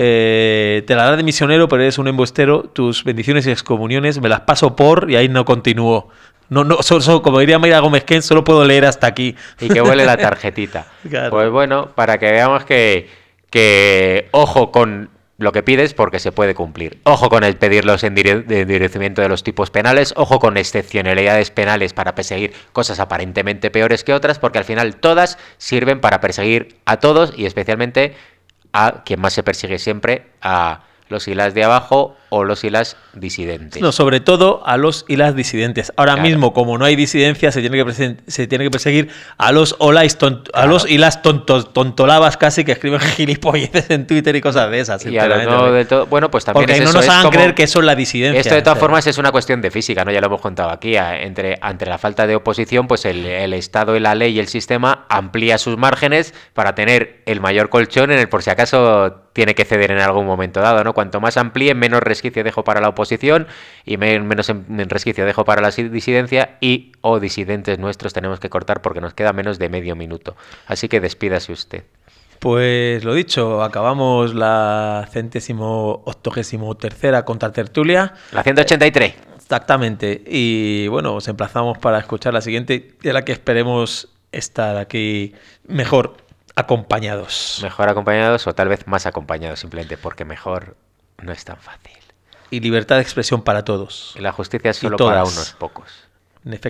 Eh, te la daré de misionero, pero eres un embustero. Tus bendiciones y excomuniones me las paso por y ahí no continúo. No, no, solo, solo- como diría Mayra Gómez Ken, solo puedo leer hasta aquí. Y que huele la tarjetita. Claro. Pues bueno, para que veamos que, que ojo con lo que pides porque se puede cumplir. Ojo con el pedir los endire- de endurecimiento de los tipos penales, ojo con excepcionalidades penales para perseguir cosas aparentemente peores que otras, porque al final todas sirven para perseguir a todos y especialmente a quien más se persigue siempre, a los y las de abajo o los y las disidentes. No, sobre todo a los y las disidentes. Ahora Claro. mismo, como no hay disidencia, se tiene que, presen- se tiene que perseguir a los olais tont- a Claro. los y las tontos, tontolabas casi que escriben gilipolleces en Twitter y cosas de esas. Y a los sinceramente. no del todo, bueno, pues también Porque es no eso, nos es hagan como- creer que eso es la disidencia. Esto de todas o sea. formas es una cuestión de física, ¿no? Ya lo hemos contado aquí. a- Entre, entre la falta de oposición, pues el, el Estado y la ley y el sistema amplía sus márgenes para tener el mayor colchón en el por si acaso tiene que ceder en algún momento dado, ¿no? Cuanto más amplíe, menos resquicio dejo para la oposición y me- menos en- en resquicio dejo para la si- disidencia y o disidentes nuestros tenemos que cortar porque nos queda menos de medio minuto. Así que despídase usted. Pues lo dicho, acabamos la centésimo octogésimo tercera contratertulia. La ciento ochenta y tres. Exactamente. Y bueno, os emplazamos para escuchar la siguiente, de la que esperemos estar aquí mejor acompañados. Mejor acompañados o tal vez más acompañados simplemente porque mejor no es tan fácil. Y libertad de expresión para todos. Y la justicia es Y solo para todas. unos pocos. En efecto.